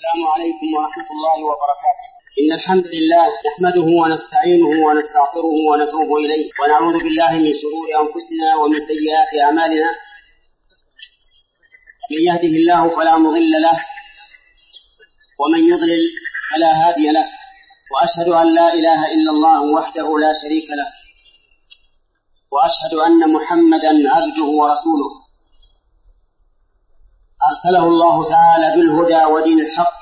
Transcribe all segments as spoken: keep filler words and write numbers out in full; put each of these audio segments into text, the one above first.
السلام عليكم ورحمة الله وبركاته. إن الحمد لله نحمده ونستعينه ونستغفره ونتوب إليه ونعوذ بالله من شرور أنفسنا ومن سيئات أعمالنا. من يهده الله فلا مضل له ومن يضلل فلا هادي له، وأشهد أن لا إله إلا الله وحده لا شريك له، وأشهد أن محمدا عبده ورسوله أرسله الله تعالى بالهدى ودين الحق،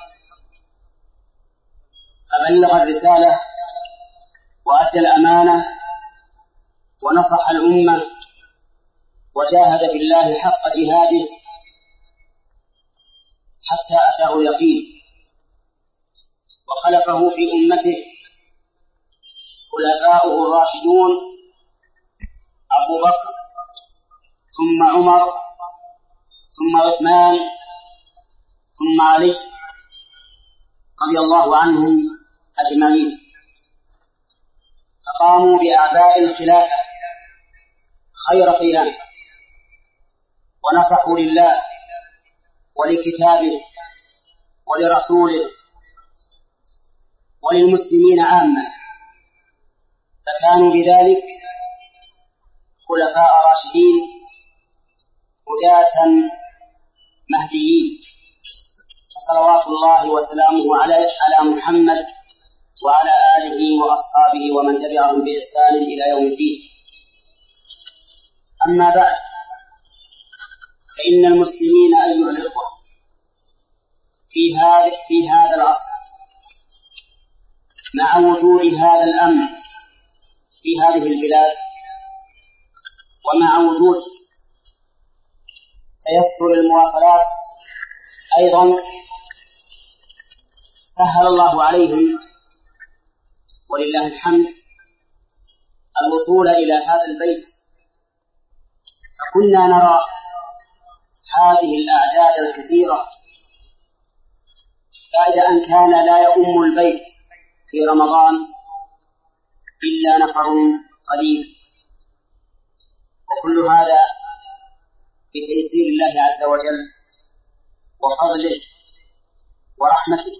فبلغ الرسالة وأدى الأمانة ونصح الأمة وجاهد في الله حق جهاده حتى أتاه اليقين. وخلفه في أمته خلفاؤه الراشدون أبو بكر ثم عمر ثم عثمان ثم علي رضي الله عنهم أجمعين، فقاموا بأعباء الخلافة خير قيام، ونصحوا لله ولكتابه ولرسوله وللمسلمين عامة، فكانوا بذلك خلفاء راشدين هداة مهديين. صلوات الله وسلامه على محمد وعلى آله وأصحابه ومن تبعهم بإحسان إلى يوم الدين. أما بعد، فإن المسلمين أيها الإخوة في هذا في هذا العصر، مع وجود هذا الأمن في هذه البلاد، ومع وجود تيسر المواصلات أيضا، سهل الله عليهم ولله الحمد الوصول إلى هذا البيت. فكنا نرى هذه الأعداد الكثيرة بعد أن كان لا يؤم البيت في رمضان إلا نفر قليل، وكل هذا بتيسير الله عز وجل وفضله ورحمته.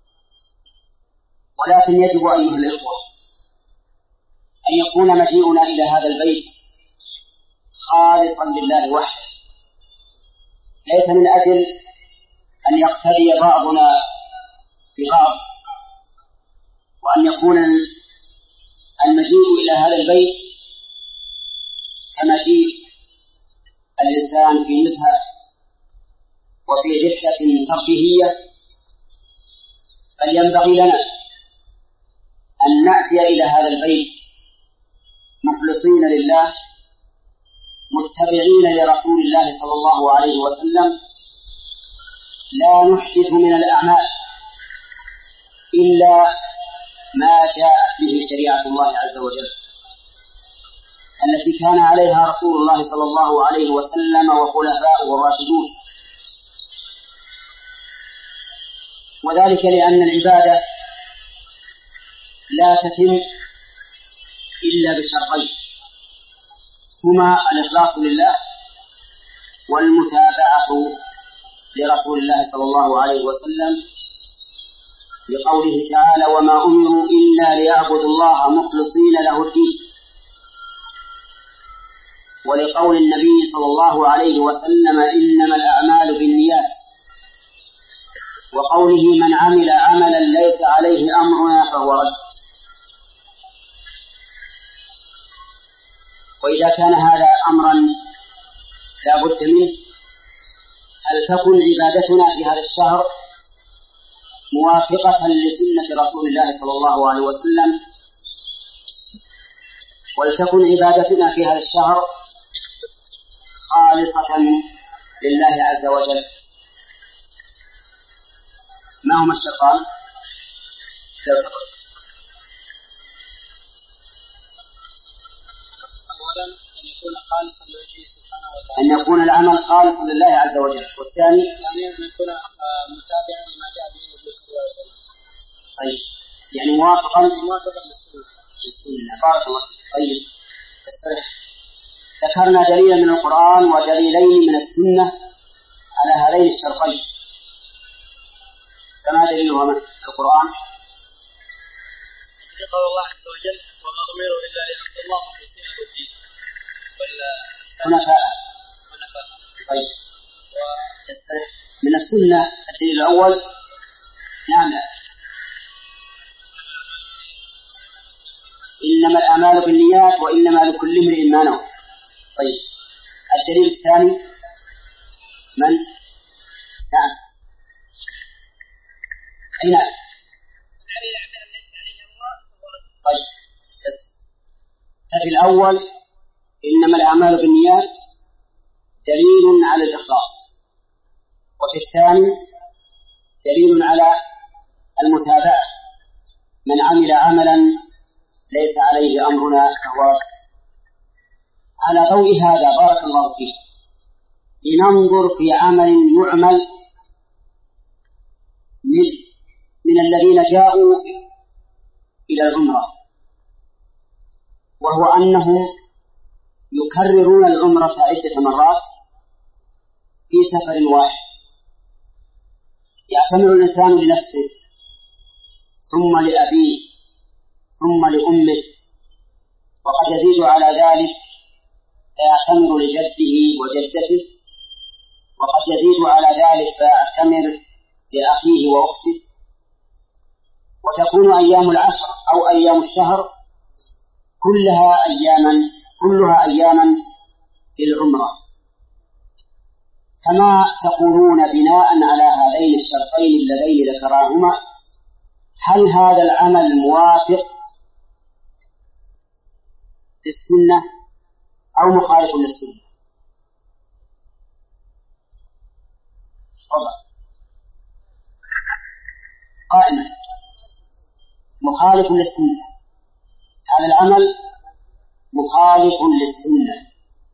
ولكن يجب أيها الإخوة أن يكون مجيئنا إلى هذا البيت خالصا لله وحده، ليس من أجل أن يقتدي بعضنا ببعض، وأن يكون المجيء إلى هذا البيت كمجيء الإنسان في نزهة وفي رحلة ترفيهية. بل ينبغي لنا أن نأتي إلى هذا البيت مخلصين لله، متبعين لرسول الله صلى الله عليه وسلم، لا نحدث من الأعمال إلا ما جاءت به شريعة الله عز وجل التي كان عليها رسول الله صلى الله عليه وسلم وخلفاؤه الراشدون. وذلك لأن العبادة لا تتم إلا بشرطين، هما الإخلاص لله والمتابعة لرسول الله صلى الله عليه وسلم، لقوله تعالى: وما أمروا إلا ليعبدوا الله مخلصين له الدين، ولقول النبي صلى الله عليه وسلم: إنما الأعمال بالنيات، وقوله: من عمل عملا ليس عليه أمرنا فهو رد. وإذا كان هذا أمرا لا بد منه، فلتكن عبادتنا في هذا الشهر موافقة لسنة رسول الله صلى الله عليه وسلم، ولتكن عبادتنا في هذا الشهر خالصة لله عز وجل. ما هما الشرطان؟ لو تقل. أولا أن يكون خالصا لوجهه سبحانه وتعالى، أن يكون العمل خالصا لله عز وجل. والثاني يعني أن يكون متابعا لما جاء به النبي صلى الله عليه وسلم. طيب، يعني موافقا موافقا للسنة. للسنة. بارك الله فيك. طيب، استرح. ذكرنا دليلا من القرآن ودليلين من السنة على هذين الشرطين، فما دليلها من القرآن؟ قول الله عز وجل وما أمروا إلا ليعبدوا الله مخلصين له الدين حنفاء. طيب من السنة الدليل الأول نعم إنما الأعمال بالنيات وإنما لكل امرئ ما نوى. طيب الدليل الثاني من؟ نعم أين؟ طيب ففي الأول إنما الأعمال بالنيات دليل على الإخلاص، وفي الثاني دليل على المتابعة، من عمل عملا ليس عليه أمرنا فهو. على ضوء هذا بارك الله فيه لننظر في عمل يعمل من, من الذين جاءوا إلى العمرة، وهو أنهم يكررون العمرة عدة مرات في سفر واحد. يعتمر الإنسان لنفسه ثم لأبيه ثم لأمه، وقد يزيد على ذلك فيعتمر لجده وجدته، وقد يزيد على ذلك فيعتمر لأخيه وأخته، وتكون أيام العشر أو أيام الشهر كلها أياما كلها أياما للعمرة. كما تقولون بناء على هذين الشرطين اللذين ذكراهما، هل هذا العمل موافق للسنة أو مخالف للسنة؟ قائما مخالف للسنة، هذا العمل مخالف للسنة.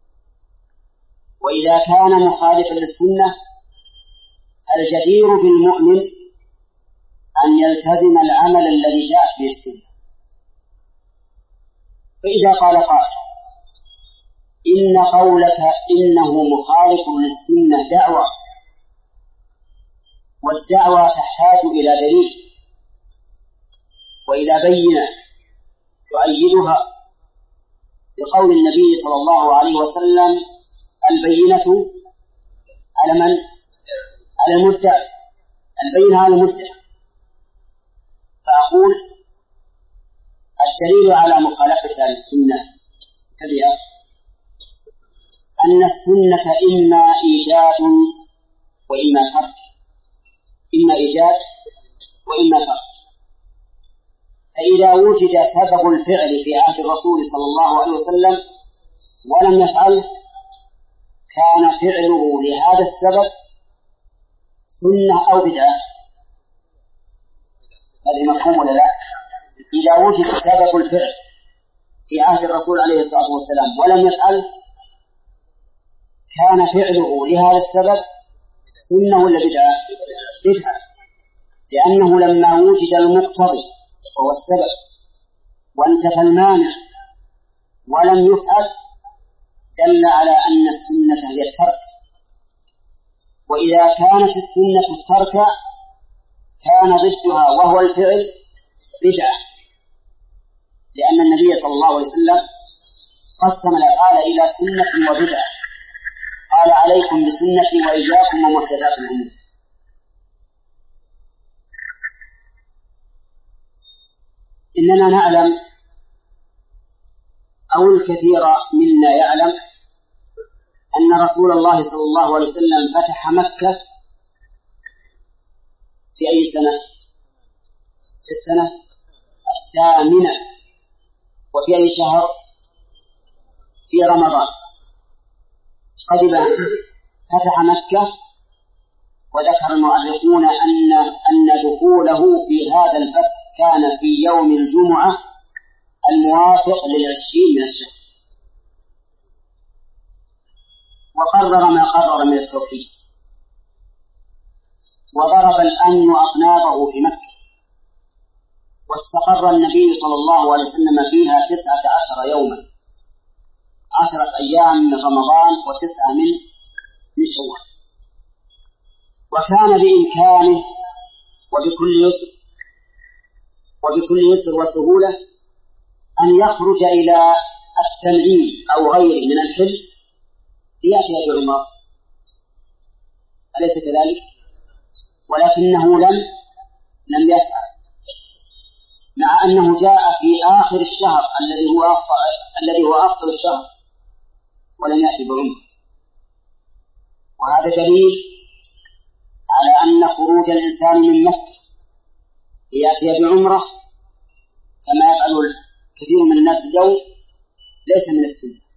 وإذا كان مخالفا للسنة الجدير بالمؤمن أن يلتزم العمل الذي جاءت به السنة. فإذا قال قائل إن قولك إنه مخالف للسنة دعوة، والدعوة تحتاج إلى دليل وإلى بينة تؤيدها، بقول النبي صلى الله عليه وسلم البينة على من؟ على المدعي، البينة على المدعي. فأقول الدليل على مخالفتها للسنة تبع أن السنة إما إيجاد وإما ترك، إما إيجاد وإما ترك. فإذا وجد سبب الفعل في عهد الرسول صلى الله عليه وسلم ولم يفعله كان فعله لهذا السبب سنة أو بدعة. هذا مفهوم ولا لا؟ إذا وجد سبب الفعل في عهد الرسول عليه الصلاة والسلام ولم يفعله كان فعله لهذا السبب سنة ولا بدعة؟ بدعة، لأنه لما وجد المقتضي وهو السبب وانتفى المانع ولم يفعل دل على أن السنة هي الترك. وإذا كانت السنة الترك كان ضدها وهو الفعل بدعة، لأن النبي صلى الله عليه وسلم قسم الأفعال إلى سنة وبدعة، قال عليكم بسنتي وإياكم ومحدثات الأمور. إننا نعلم أو الكثير منا يعلم أن رسول الله صلى الله عليه وسلم فتح مكة في أي سنة؟ في السنة الثامنة. وفي أي شهر؟ في رمضان. قدم فتح مكة، وذكر المؤرخون أن أن دخوله في هذا الفتح كان في يوم الجمعة الموافق للعشرين من الشهر، وقرر ما قرر من التوحيد، وضرب الأمن أطنابه في مكة، واستقر النبي صلى الله عليه وسلم فيها تسعة عشر يوما، عشرة أيام من رمضان وتسعة من من شوال. وكان بإمكانه وبكل يسر وبكل يسر وسهولة أن يخرج إلى التنعيم أو غيره من الحل ليأتي بعمرة، أليس كذلك؟ ولكنه لم لم يفعل، مع أنه جاء في آخر الشهر الذي هو أفضل الذي هو أفضل الشهر ولم يأتي بعمرة. وهذا دليل على أن خروج الإنسان من مكة ليأتي بعمرة كما يفعل كثير من الناس اليوم ليس من السنة.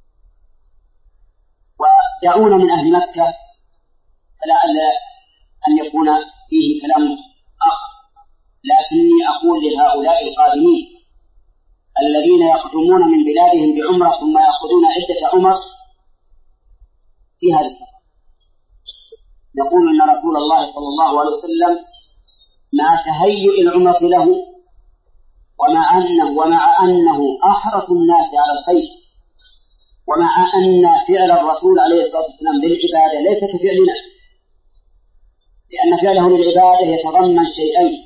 ودعونا من أهل مكة فلعل أن يكون فيه كلام آخر، لكني أقول لهؤلاء القادمين الذين يقدمون من بلادهم بعمرة ثم يأخذون عدة عمر في هذا السفر، نقول أن رسول الله صلى الله عليه وسلم مع تهيئ العمرة له ومع أنه, ومع أنه أحرص الناس على الخير، ومع أن فعل الرسول عليه الصلاة والسلام للعبادة ليس كفعلنا، لأن فعله للعبادة يتضمن شيئين: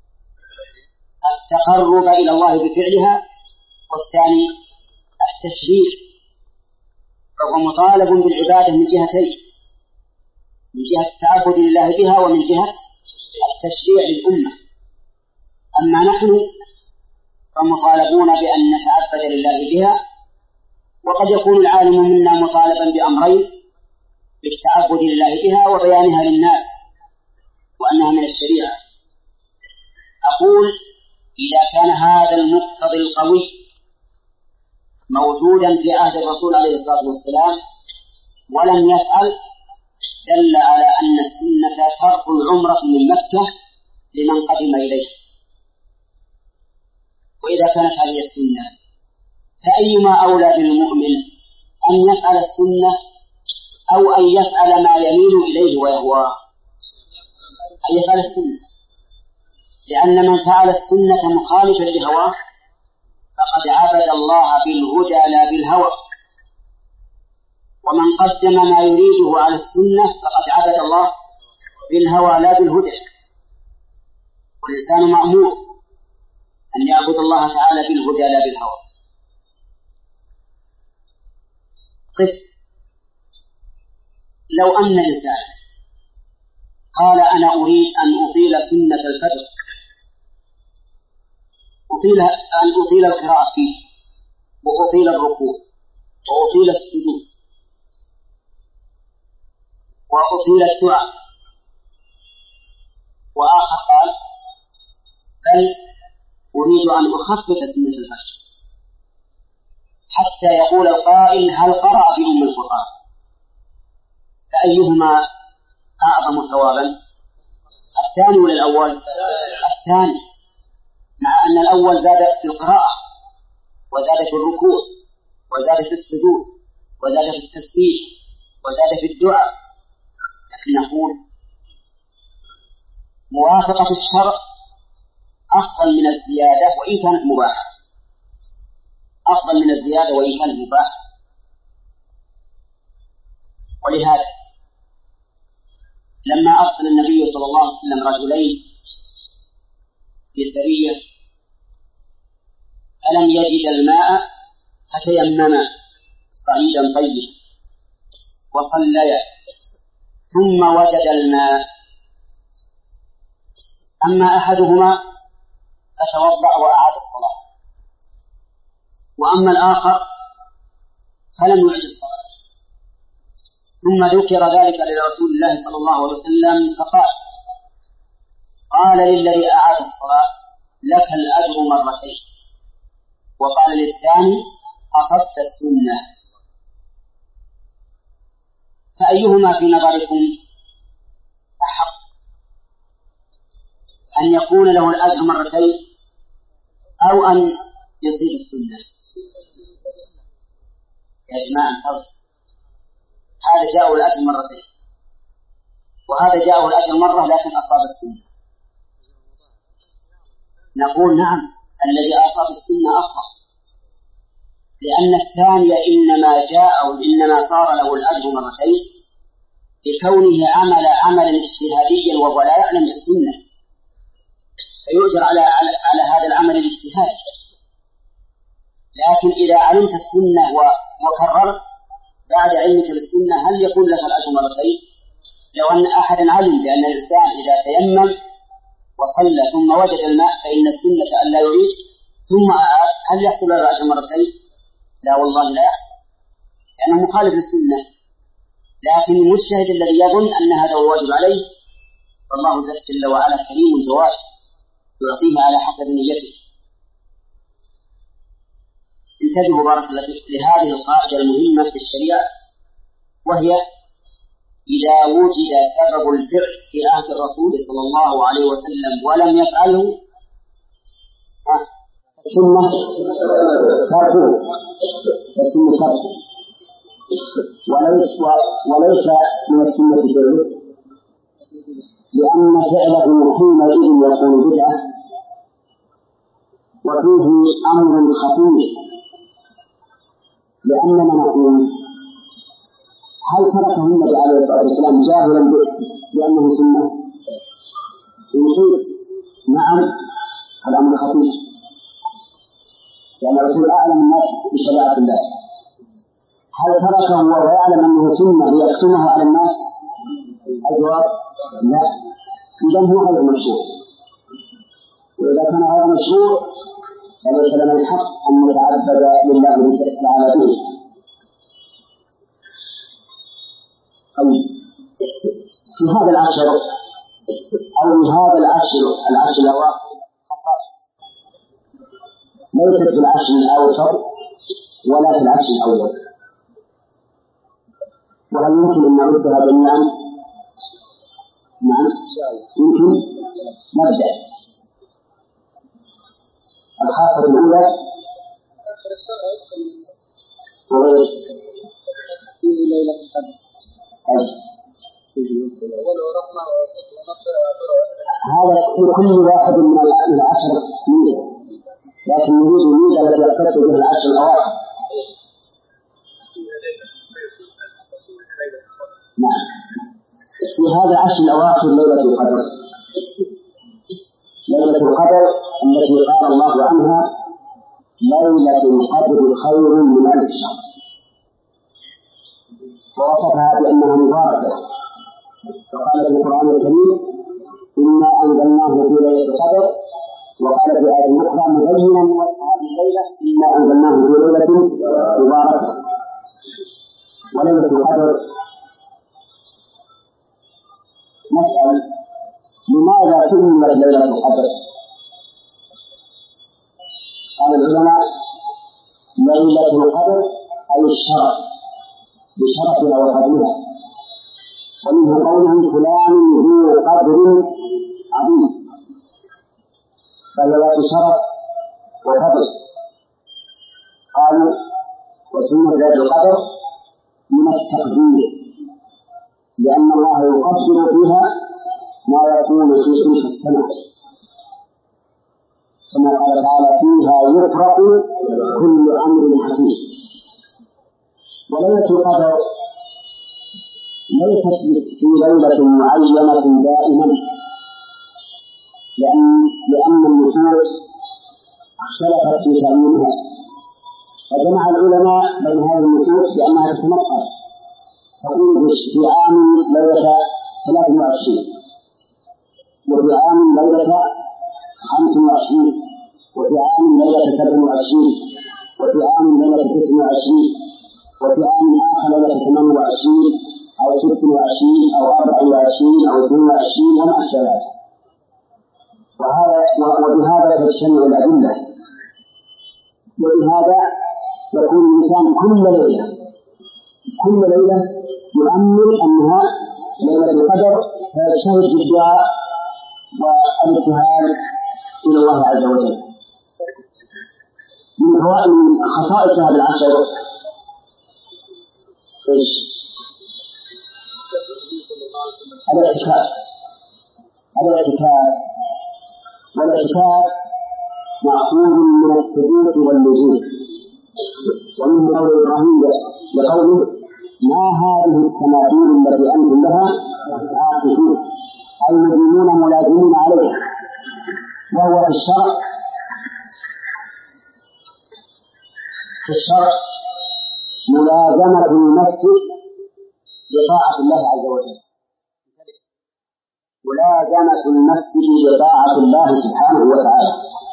التقرب إلى الله بفعلها، والثاني التشريع، فهو مطالب بالعبادة من جهتين: من جهة التعبد لله بها ومن جهة التشريع للأمة. أما نحن فمطالبون بأن نتعبد لله بها، وقد يكون العالم منا مطالبا بأمرين: بالتعبد لله بها وبيانها للناس وأنها من الشريعة. أقول إذا كان هذا المقتضي القوي موجودا في عهد الرسول عليه الصلاة والسلام ولم يفعل، دل على أن السنة ترك العمرة من مكة لمن قدم إليه. وإذا كانت هذه السنة فأيما أولى بالمؤمن أن يفعل السنة أو أن يفعل ما يميل إليه ويهواه؟ أن يفعل السنة، لأن من فعل السنة مخالفا لهواه فقد عبد الله بالهدى لا بالهوى، ومن قدم ما يريده على السنة فقد عبد الله بالهوى لا بالهدى. والإنسان مأمور أن يعبد الله تعالى بالهدى لا بالهوى. قف لو أن إنسان قال أنا أريد أن أطيل سنة الفجر، أطيل أن أطيل القراءة فيه وأطيل الركوع وأطيل السجود وأطيل الدعاء، وآخر قال بل أريد أن أخفف سنة الفجر، حتى يقول القائل هل قرأ بأم القرآن؟ فأيهما أعظم ثوابا؟ الثاني ولا الأول؟ الثاني، مع أن الأول زاد في القراءة وزاد في الركوع وزاد في السجود وزاد في التسبيح وزاد في الدعاء. لكن نقول موافقة الشرع أفضل من الزيادة وإن كانت مباحة، أفضل من الزيادة وإن كانت مباحة. ولهذا لما أرسل النبي صلى الله عليه وسلم رجلين في سرية فلم يجد الماء فتيمما صعيدا طيبا وصليا ثم وجد الماء، أما أحدهما فتوضأ وأعاد الصلاة، وأما الآخر فلم يعد الصلاة. ثم ذكر ذلك لرسول الله صلى الله عليه وسلم فقال قال للذي أعاد الصلاة لك الأجر مرتين، وقال للثاني أصبت السنة. فأيهما في نظركم أحق أن يكون له الأجر مرتين أو أن يصيب السنة؟ يا جماعة انتظر، هذا جاءه الأجر مرتين وهذا جاءه الأجر مرة لكن أصاب السنة. نقول نعم، الذي أصاب السنة أفضل، لأن الثاني إنما جاء إنما صار له الأجر مرتين لكونه عمل عملا اجتهاديا وهو لا يعلم السنة، فيؤجر على على, على هذا العمل الاجتهاد. لكن إذا علمت السنة وكررت بعد علمك بالسنة هل يكون لك الأجر مرتين؟ لو أن أحدا علم بأن الإنسان إذا تيمم وصلى ثم وجد الماء فإن السنة أن لا يعيد ثم أعاد، هل يحصل له الأجر مرتين؟ لا والله لا يحصل، لأنه مخالف للسنة. لكن المجتهد الذي يظن أن هذا هو الواجب عليه فالله جل وعلا كريم جواد يعطيه على حسب نيته. انتبهوا بارك الله فيكم لهذه القاعدة المهمة في الشريعة، وهي إذا وجد سبب الفعل في عهد الرسول صلى الله عليه وسلم ولم يفعله السنة تركه، السنة تركه، وليس وليس من السنة فعله، لأن فعله حينئذ يكون بدعة وفيه أمر خطير. لأننا نقول هل تركه النبي عليه الصلاة والسلام جاهلا بأنه سنة؟ إن قلت نعم فالأمر خطير، لأن الرسول أعلم الناس بشريعة الله. هل تركه وهو يعلم أنه سنة ليكتمه على الناس؟ الجواب لا، إذا هو غير مشروع، وإذا كان غير مشروع فليس لنا الحق أن نتعبد لله تعالى به. طيب في هذا العشر أو بهذا العشر العشر الأواخر خصائص ليست في العشر الأوسط ولا في العشر الأول، وهل يمكن أن نردها جميعا؟ نعم يمكن. نبدأ. الخاصة الأولى وغير في ليلة القدر. هذا لكل واحد من العشر ميزة، لكن نريد الميزة التي يختص بها العشر الأواخر. نعم في هذا العشر الأواخر ليلة القدر، ليلة القدر التي قال الله عنها ليلة القدر خير من ألف شهر، ووصفها بأنها مباركة، فقال في القرآن الكريم إنا أنزلناه في ليلة القدر، وقال في آية أخرى مبينا وصف هذه الليلة إنا أنزلناه في ليلة مباركة. وليلة القدر نسأل لماذا سميت ليلة القدر؟ قال العلماء ليلة القدر أي الشرف بشرفها وقدرها، ومنه قولهم فلان ذو قدر عظيم، فهي ذات شرف وفضل. قالوا وسميت ليلة القدر من التقدير، لأن الله يقدر فيها ما يكون في تلك السنة، كما قال تعالى فيها يفرق كل أمر حكيم. وليلة القدر ليست في ليلة معينة دائما، لأن لأن النصوص اختلفت في تعيينها، فجمع العلماء بين هذه النصوص بأنها تتنقل، تقول في عام ليلة ثلاث وعشرين، وفي عام ليلة خمس وعشرين، وفي عام ليلة سبع وعشرين، وفي عام ليلة تسع وعشرين، وفي عام آخر ليلة ثمان وعشرين أو ست وعشرين أو أربع وعشرين أو اثنين وعشرين وما أشبه ذلك. وهذا وبهذا تجتمع الأدلة، وبهذا يكون الإنسان كل ليلة كل ليلة يؤمل أنها ليلة القدر، فيجتهد بالدعاء والابتهال إلى الله عز وجل. من فوائد خصائص هذا العشر ايش؟ الاعتكاف. الاعتكاف والاعتكاف مأخوذ من الثبوت واللزوم، ومن قول إبراهيم لقوله ما هذه التماثيل التي أنتم لها عاكفون، أي مدينون ملازمون عليها. فهو في الشرع في الشرع ملازمة المسجد بطاعة الله عز وجل، ملازمة المسجد بطاعة الله سبحانه وتعالى.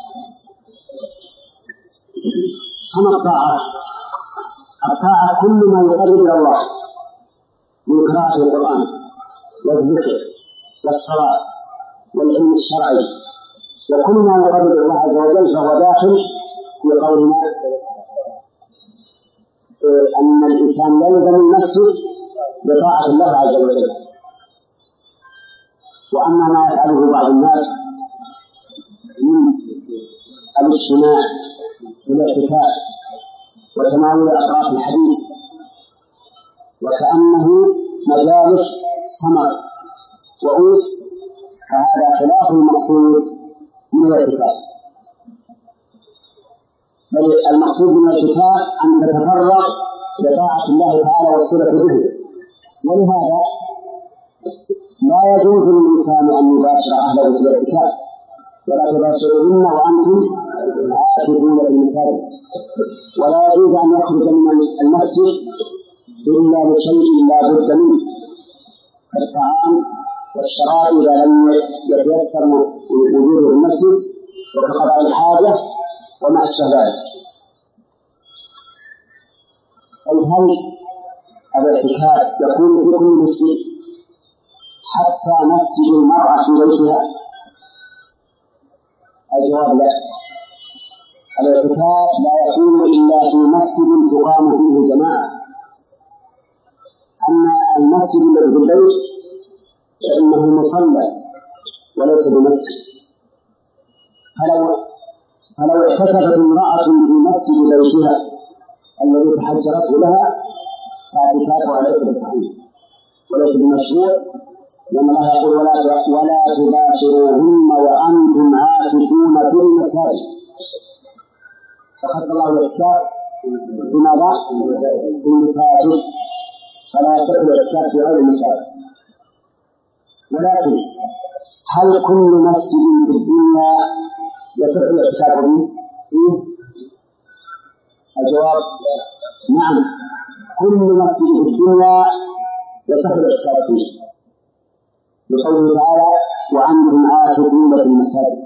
كما الطاعة الطاعة كل ما يقرب إلى الله من قراءة القرآن والذكر والصلاة والعلم الشرعي، وكل ما يقرب إلى الله عز وجل فهو داخل في قولنا أن الإنسان يلزم المسجد بطاعة الله عز وجل. وأما ما يفعله بعض الناس من الاجتماع في الاعتكاف وتناول أطراف الحديث وكأنه مجالس سمر وأوس، فهذا خلاف المقصود من الاعتكاف. بل المقصود من الاعتكاف أن تتفرغ لطاعة الله تعالى والصلة به. ولهذا لا يجوز للإنسان أن يباشر أهله في الاعتكاف، ولا تباشرهن وأنتم عاكفون في المساجد، ولا يجوز أن يخرج من المسجد إلا لشيء لا بد منه كالطعام والشراب إذا لم يتيسر وجوده في المسجد، وكقضاء الحاجة وما أشبه ذلك. أي هل الاعتكاف يكون في كل مسجد حتى مسجد المرأة في بيتها؟ الجواب لا، الاعتكاف لا يكون إلا في مسجد تقام فيه جماعة. أما المسجد الذي في البيت فإنه مصلى وليس بمسجد. فلو فلو اعتكفت امرأة في مسجد بيتها الذي تحجرته لها فاعتكافها ليس بصحيح وليس بمشروع، لأن الله يقول ولا ولا تباشروهن وأنتم عاكفون في المساجد، فخص الله الاعتكاف بماذا؟ في المساجد، فلا يصح الاعتكاف في غير المساجد. ولكن هل كل مسجد في الدنيا يصح الاعتكاف فيه؟ الجواب نعم، كل مسجد في الدنيا يصح الاعتكاف فيه، بقوله تعالى وأنتم عاكفون في المساجد،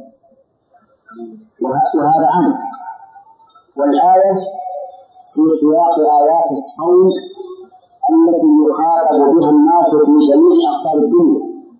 وهذا عام. والآية في سياق آيات الصوم التي يخاطب بها الناس في جميع أقطار الدنيا.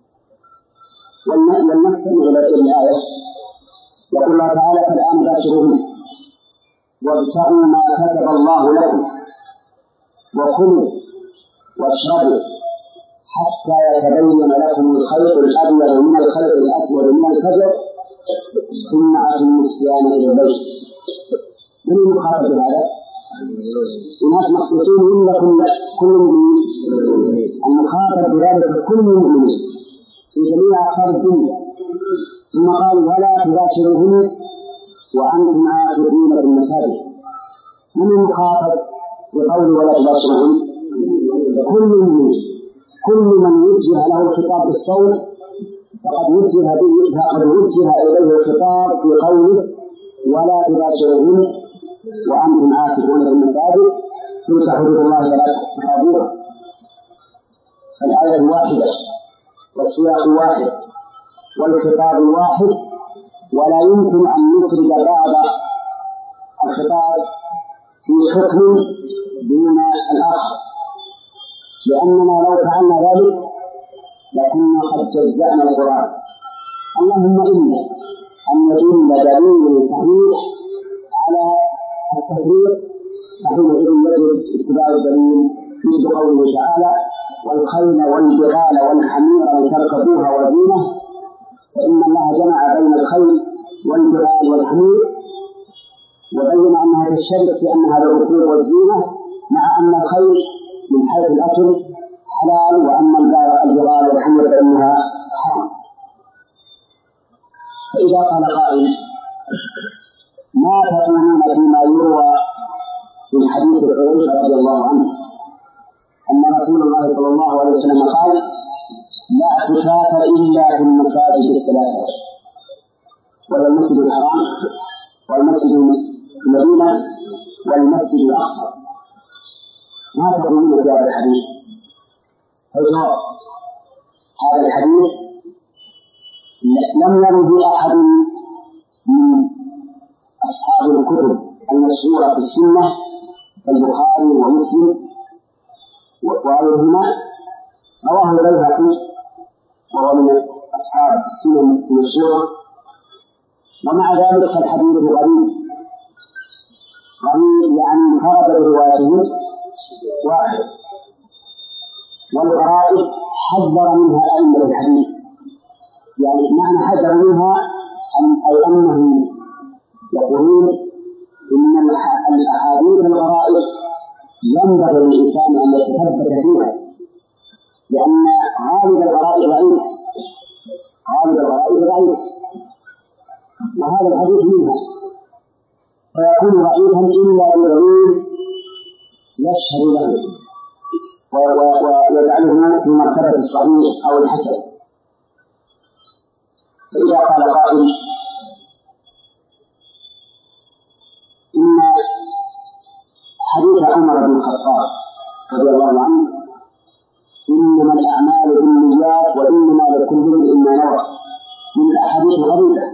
والنستمع إلى الآية يقول الله تعالى فالآن باشروهن وابتغوا ما كتب الله لكم وكلوا واشربوا حتى يتبين لكم الخيط الأبيض من الخيط الأسود من الفجر ثم أتموا الصيام إلى الليل. من المخاطب بهذا؟ الناس مخصوصين ولا كل مؤمن؟ المخاطب بذلك كل مؤمن في جميع أقطار الدنيا. ثم قال ولا تباشروهن وأنتم عاكفون في المساجد. من المخاطب في قول ولا تباشروهن؟ كل مؤمن، كل من وجه له الخطاب بالصوت فقد وجه فقد وجه إليه الخطاب في قوله ولا تباشروهن وأنتم عاكفون في المساجد تلك حدود الله فلا تقربوها. فالآية واحدة والسياق واحد والخطاب واحد، ولا يمكن أن نفرد بعض الخطاب في حكم دون الآخر، لأننا لو فعلنا ذلك لكنا قد جزأنا القرآن. اللهم إلا أن يدل دليل صحيح على التفريق فحينئذ يجب اتباع الدليل مثل قوله تعالى والخيل والبغال والحمير لتركبوها وزينة، فإن الله جمع بين الخيل والبغال والحمير وبين أنها تشترك في أنها للركوب والزينة، مع أن الخيل من حيث الأكل حلال وأما البغال والحمير فإنها حرام. فإذا قال قائل ما تقولون فيما يروى من حديث حذيفة رضي الله عنه أن رسول الله صلى الله عليه وسلم قال لا اعتكاف إلا في المساجد الثلاثة؟ ولا المسجد الحرام والمسجد المدينة والمسجد الأقصى؟ ما تقولون في هذا الحديث؟ الجواب: هذا الحديث لم يرد أحد من أصحاب الكتب المشهورة في السنة كالبخاري ومسلم وغيرهما، رواه البيهقي وهو من أصحاب السنن المشهورة، ومع ذلك فالحديث غريب غريب يعني انفرد بروايته واحد، والغرائب حذر منها أئمة الحديث، يعني معنى حذر منها أي أنهم يقولون إن الأحاديث الغرائب ينبغي للإنسان أن يتثبت فيها، لأن غالب الغرائب ضعيف غالب الغرائب ضعيف وهذا الحديث منها، فيكون ضعيفا إلا بدليل يشهد له ويجعله في مرتبة الصحيح أو الحسن. فإذا قال قائل إن حديث عمر بن الخطاب رضي الله عنه إنما الأعمال بالنيات وإنما لكل امرئ ما نوى من الأحاديث الغريبة،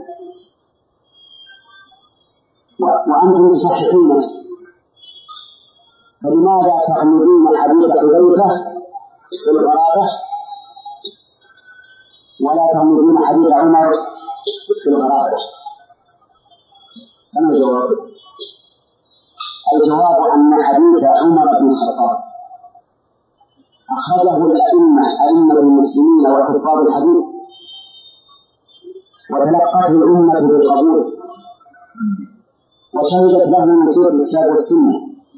وأنتم تصححون، فلماذا تعمدون حديث حذيفة في الغرابة ولا تعمدون حديث عمر في الغرابة؟ كما الجواب؟ الجواب أن حديث عمر بن الخطاب أخذه الأئمة أئمة المسلمين وحفاظ الحديث وتلقته الأمة بالقبول وشهدت له نصوص الكتاب والسنة،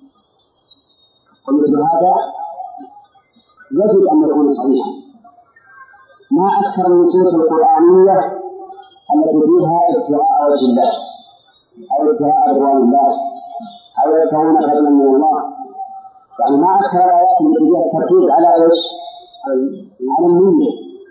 ومثل هذا يجب أن يكون صحيحا. ما أكثر النصوص القرآنية التي فيها ابتغاء وجه الله أو ابتغاء رضوان الله أو يبتغون فضلا من الله، يعني ما أكثر الآيات التي فيها التركيز على إيش؟ على النية.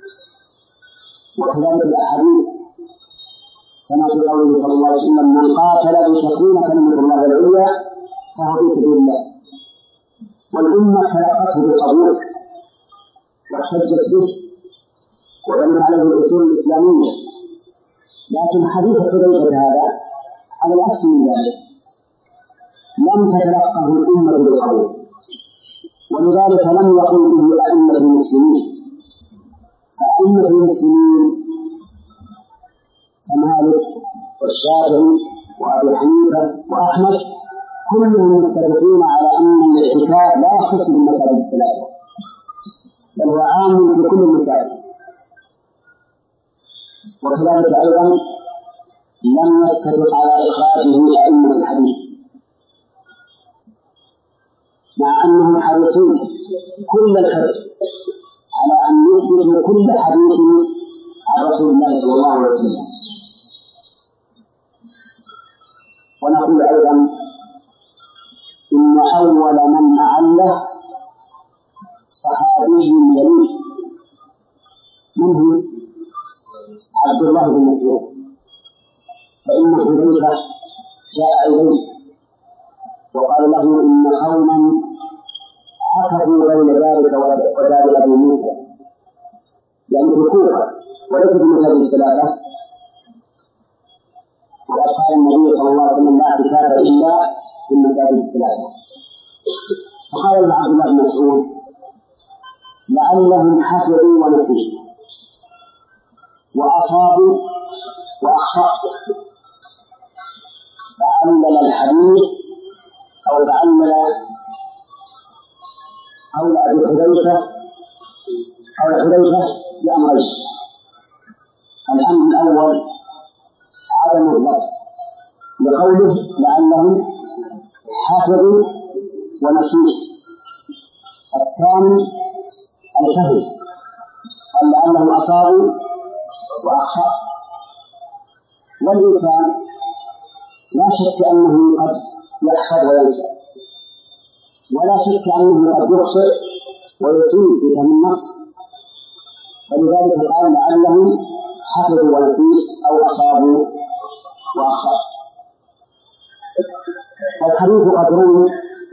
وكذلك الأحاديث كما في قوله صلى الله عليه وسلم: من قاتل لتكون كلمة الله العليا فهو في سبيل الله. والأمة تلقته بالقبول واحتجت به وبنت عليه الأصول الإسلامية، لكن حديث حذيفة هذا على العكس من ذلك لم تتلقه الأمة بالقبول، ولذلك لم يقل به أئمة المسلمين. فأئمة المسلمين كمالك والشافعي وأبي حنيفة وأحمد كلهم متفقون على أن الاعتكاف لا يخص بالمساجد الثلاثة بل هو عام في كل المساجد. وكذلك أيضا لم يتفق على إخراجه أئمة الحديث، مع أنهم حريصون كل الحرص على أن يثبتوا كل حديث عن رسول الله صلى الله عليه وسلم. ونقول أيضا إن أول من أعله صحابي جليل منه عبد الله بن مسعود، فإن حذيفة جاء إليه وقال له إن قوما حكموا بين ذلك ودار أبي موسى، يعني في الكوفة وليس في المساجد الثلاثة، وقد قال النبي صلى الله عليه وسلم: لا اعتكاف إلا في المساجد الثلاثة. فقال ابن عبد الله بن مسعود: لعلهم حفظوا ونسيت وأصابوا وأخطأت، فعلل الحديث أو فعلل قول أبي حذيفة أو حذيفة بأمرين: الأمر الأول عدم الضبط لقوله لعلهم حفظوا ونسيت، الثاني الفهم قال لعلهم أصابوا وأخطأت. والإنسان لا شك أنه قد يحفظ وينسى، ولا شك أنه قد يخطئ ويصيب في فهم النص، فلذلك قال لعلهم حفظوا ونسيت أو أصابوا وأخطأت. والحديث قد روي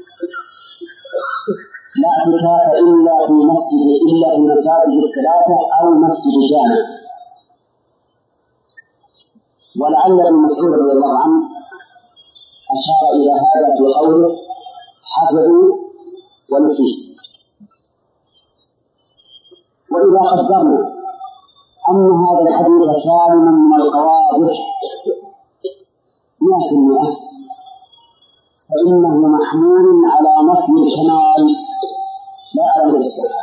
لا اعتكاف إلا في مسجد إلا في المساجد الثلاثة أو مسجد جامع. ولعل ابن مسعود رضي الله عنه أشار إلى هذا في قوله حفظوا ونسيت. وإذا قدرنا أن هذا الحديث سالما من القواضح مئة بالمئة فإنه محمول على نفي الكمال لا على الاستحقاق.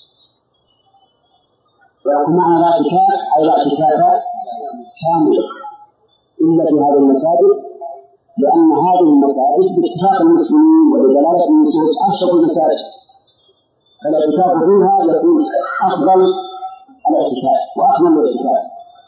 ويكون معنى لا اعتكاف أي لا اعتكاف كامل إلا في هذه المساجد، لأن هذه المساجد باتفاق المسلمين وبدلالة النصوص أشرف المساجد، فالاعتكاف فيها يكون أفضل الاعتكاف وأكمل الاعتكاف.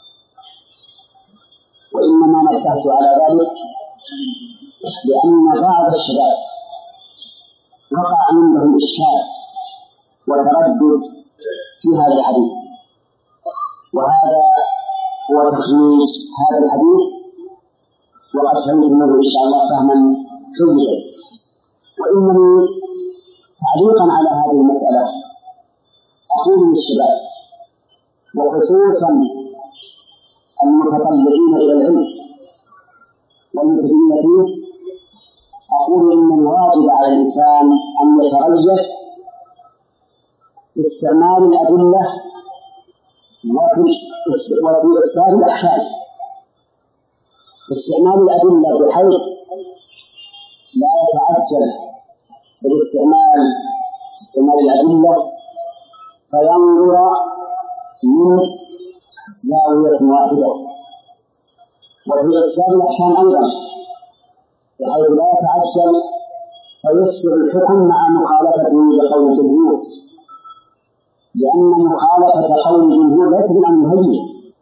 وإنما نبهت على ذلك لأن بعض الشباب وقع عندهم إشكال وتردد في هذا الحديث، وهذا هو تخريج هذا الحديث وقد فهمت منه إن شاء الله فهما جيدا. وإنني تعليقا على هذه المسألة أقول للشباب وخصوصا المتطلعين إلى العلم والمتدين فيه، أقول إن الواجب على الإنسان أن يتريث في استعمال الأدلة وفي إرسال الأحكام، في استعمال الأدلة بحيث لا يتعجل في الاستعمال استعمال الأدلة فينظر من زاوية واحدة، وفي إرسال الأحكام أيضا بحيث لا يتعجل فيصدر الحكم مع مخالفته لقول الجمهور، لأن مخالفة قول الجمهور ليست عن مهيئ،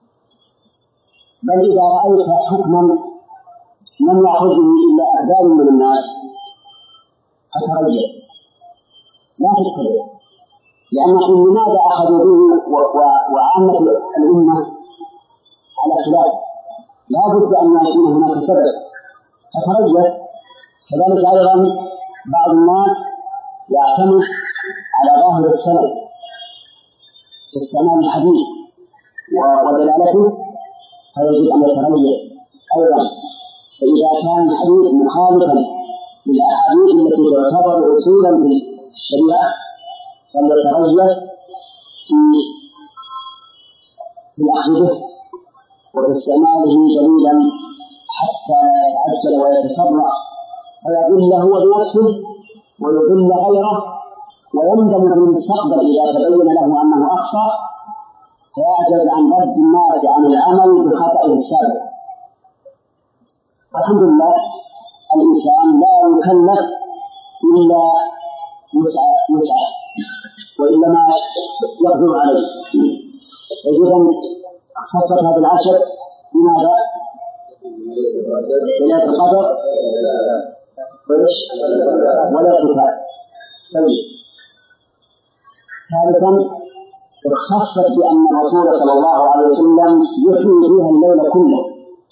بل إذا رأيت حكما لم يأخذه إلا أعداد من الناس فتريث لا تتبع، لأنهم لماذا أخذوا به وعامة الأمة على خلاف؟ لا بد أن يكون هناك سبب فتريث. كذلك أيضا بعض الناس يعتمد على ظاهر السند في استعمال الحديث ودلالته فيجب أن يتريث أيضا، فإذا كان الحديث مخالفا للأحاديث التي تعتبر أصولا في الشريعة فليتريث في في الأخذ به وفي استعماله دليلا حتى يتعجل ويتسرع فيضل هو بنفسه ويضل غيره ويندم في المستقبل إذا تبين له أنه أخطأ فيعجز عن رد الناس عن العمل بخطئه السابق. الحمد لله الإنسان لا يكلف إلا وسعه وسعه وإلا ما يقدر عليه. إذا خصت هذا العشر بماذا؟ ليلة القدر ولا كتاب. طيب ثالثا خصت بأن الرسول صلى الله عليه وسلم يحيي فيها الليل كله،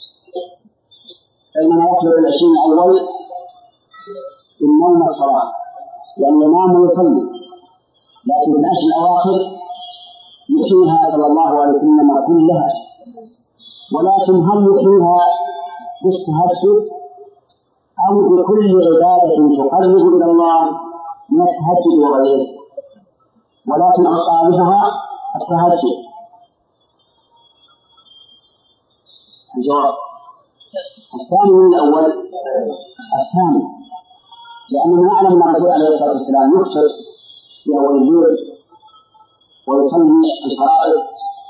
بينما يطلب العشرين الأول النوم الصلاة لأن ينام ويصلي، لكن في العشر الأواخر يحييها صلى الله عليه وسلم كلها. ولكن هل يحييها بالتهجد أو بكل عبادة تقرب إلى الله من التهجد وغيره؟ ولكن غالبها التهجد. الجواب الثاني من الأول الثاني، لأننا نعلم أن الرسول عليه الصلاة والسلام يفطر في أول الليل ويصلي الفرائض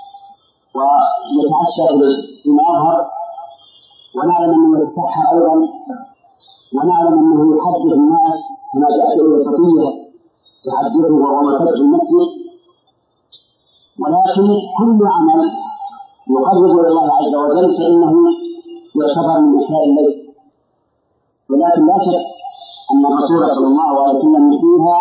ويتعشى في المظهر، ونعلم أنه يتسحر أيضا، ونعلم أنه يحدث الناس كما جاءت إلى صفية تحدثه وهو مسجد المسجد. ولكن كل عمل يقرب إلى الله عز وجل فإنه يعتبر من إحياء الليل، ولكن لا شك أن الرسول صلى الله عليه وسلم فيها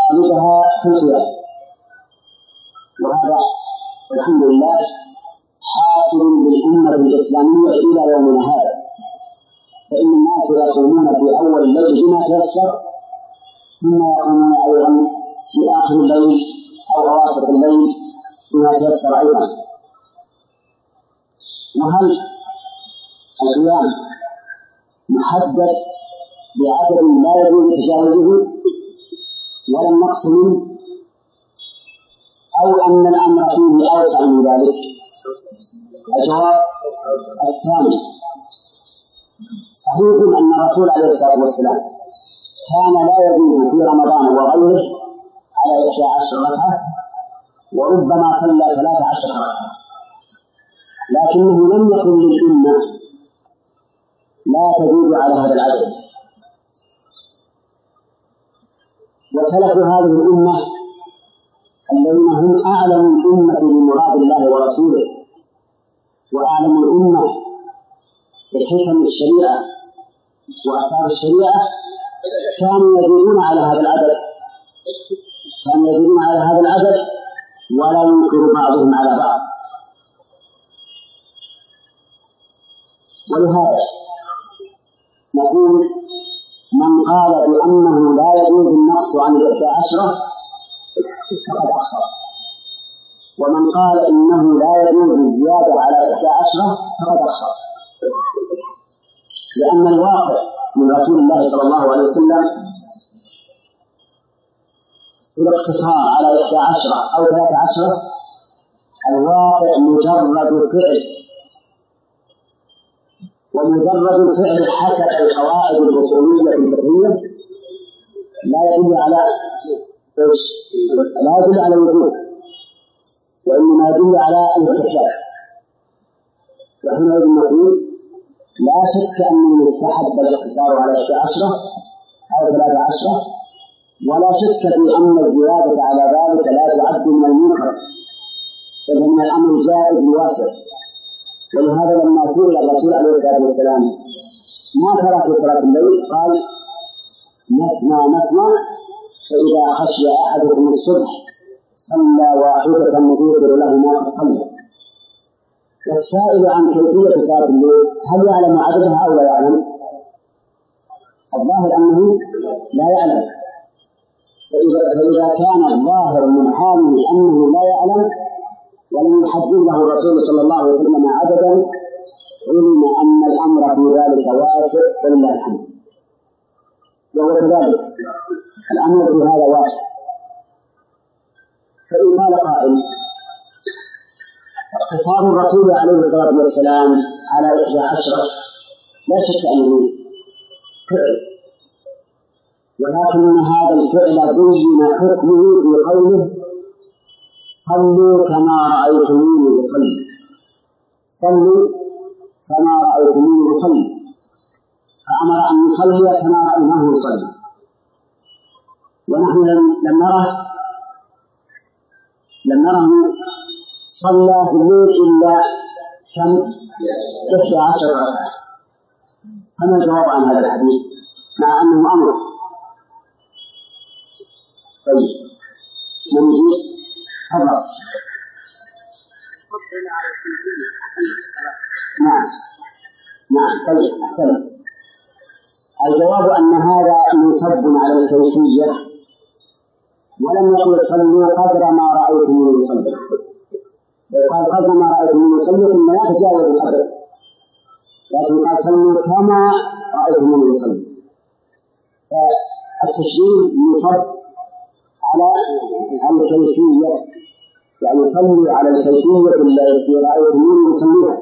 غالبها في القيام، وهذا الحمد لله حاصل بالأمة الإسلامية إلى يومنا هذا، فإن الناس يقومون في أول الليل بما تيسر، ثم يقومون أيضا في آخر الليل أو أواسط الليل بما تيسر أيضا. وهل القيام محدد بعدد لا يجوز تجاوزه ولا النقص منه، أو أن الأمر فيه أوسع من ذلك؟ الجواب الثاني. صحيح أن الرسول عليه الصلاة والسلام كان لا يزيد في رمضان وغيره على إحدى عشر ركعة، وربما صلى ثلاث عشر ركعة، لكنه لم يكن للأمة لا تزيد على هذا العدد. وسلف هذه الأمة الذين هم أعلم الأمة بمراد الله ورسوله وأعلم الأمة بحكم الشريعة وأسرار الشريعة كانوا يزيدون على هذا العدد كانوا يزيدون على هذا العدد ولا ينكر بعضهم على بعض. ولهذا نقول من قال بأنه لا يجوز النقص عن الإحدى عشرة فقد أخطأ، ومن قال إنه لا يجوز الزيادة على إحدى عشرة فقد أخطأ، لأن الواقع من رسول الله صلى الله عليه وسلم في الاقتصار على إحدى عشرة أو ثلاثة عشرة الواقع مجرد فعل، ومجرد الفعل حسب القواعد الأصولية الفقهية لا يدل على لا يدل على الوجوب، وإنما يدل على الاستحباب. وحينئذ نقول لا شك أن المستحب الاقتصار على إحدى عشرة أو ثلاثة عشرة، ولا شك في أن الزيادة على ذلك لا تعد من المنكر، بل من الأمر جائز واسع. ولهذا لما سئل الرسول عليه الصلاة والسلام ما ترك صلاة الليل قال مثنى مثنى، فإذا خشي أحدكم الصبح صلى واحدة يوتر له ما قد صلى. والسائل عن كيفية صلاة الليل هل يعلم عددها أو لا يعلم؟ الظاهر أنه لا يعلم، فإذا كان الظاهر من حاله أنه لا يعلم ولم يحدد له الرسول صلى الله عليه وسلم عددا، علم أن الأمر في ذلك واسع ولله الحمد. وهو كذلك الأمر في هذا واسع. فإن قال قائل اقتصار الرسول عليه الصلاة والسلام على إحدى عشرة لا شك أنه فعل، ولكن هذا الفعل بين حكمه بقوله صلوا كما رأيتموني أصلي صلوا كما رأيتموني أصلي، فأمر أن نصلي كما رأيناه يصلي. ونحن لم نره لم نره صلى في الليل إلا كم إحدى عشر ركعة. فما الجواب عن هذا الحديث مع أنه أمر؟ طيب نمجي تفضل. نعم نعم طيب أحسنت. الجواب أن هذا منصب على الكيفية، ولم يقل صلوا قدر ما رأيتموني يصلي. لو قال قدر ما رأيتموني يصلي ثم لا تجاوز القدر، لكن قال صلوا كما رأيتموني يصلي. فالتشريع منصب على الكيفية، يعني صلوا على الكيفية التي رأيتموني يصليها.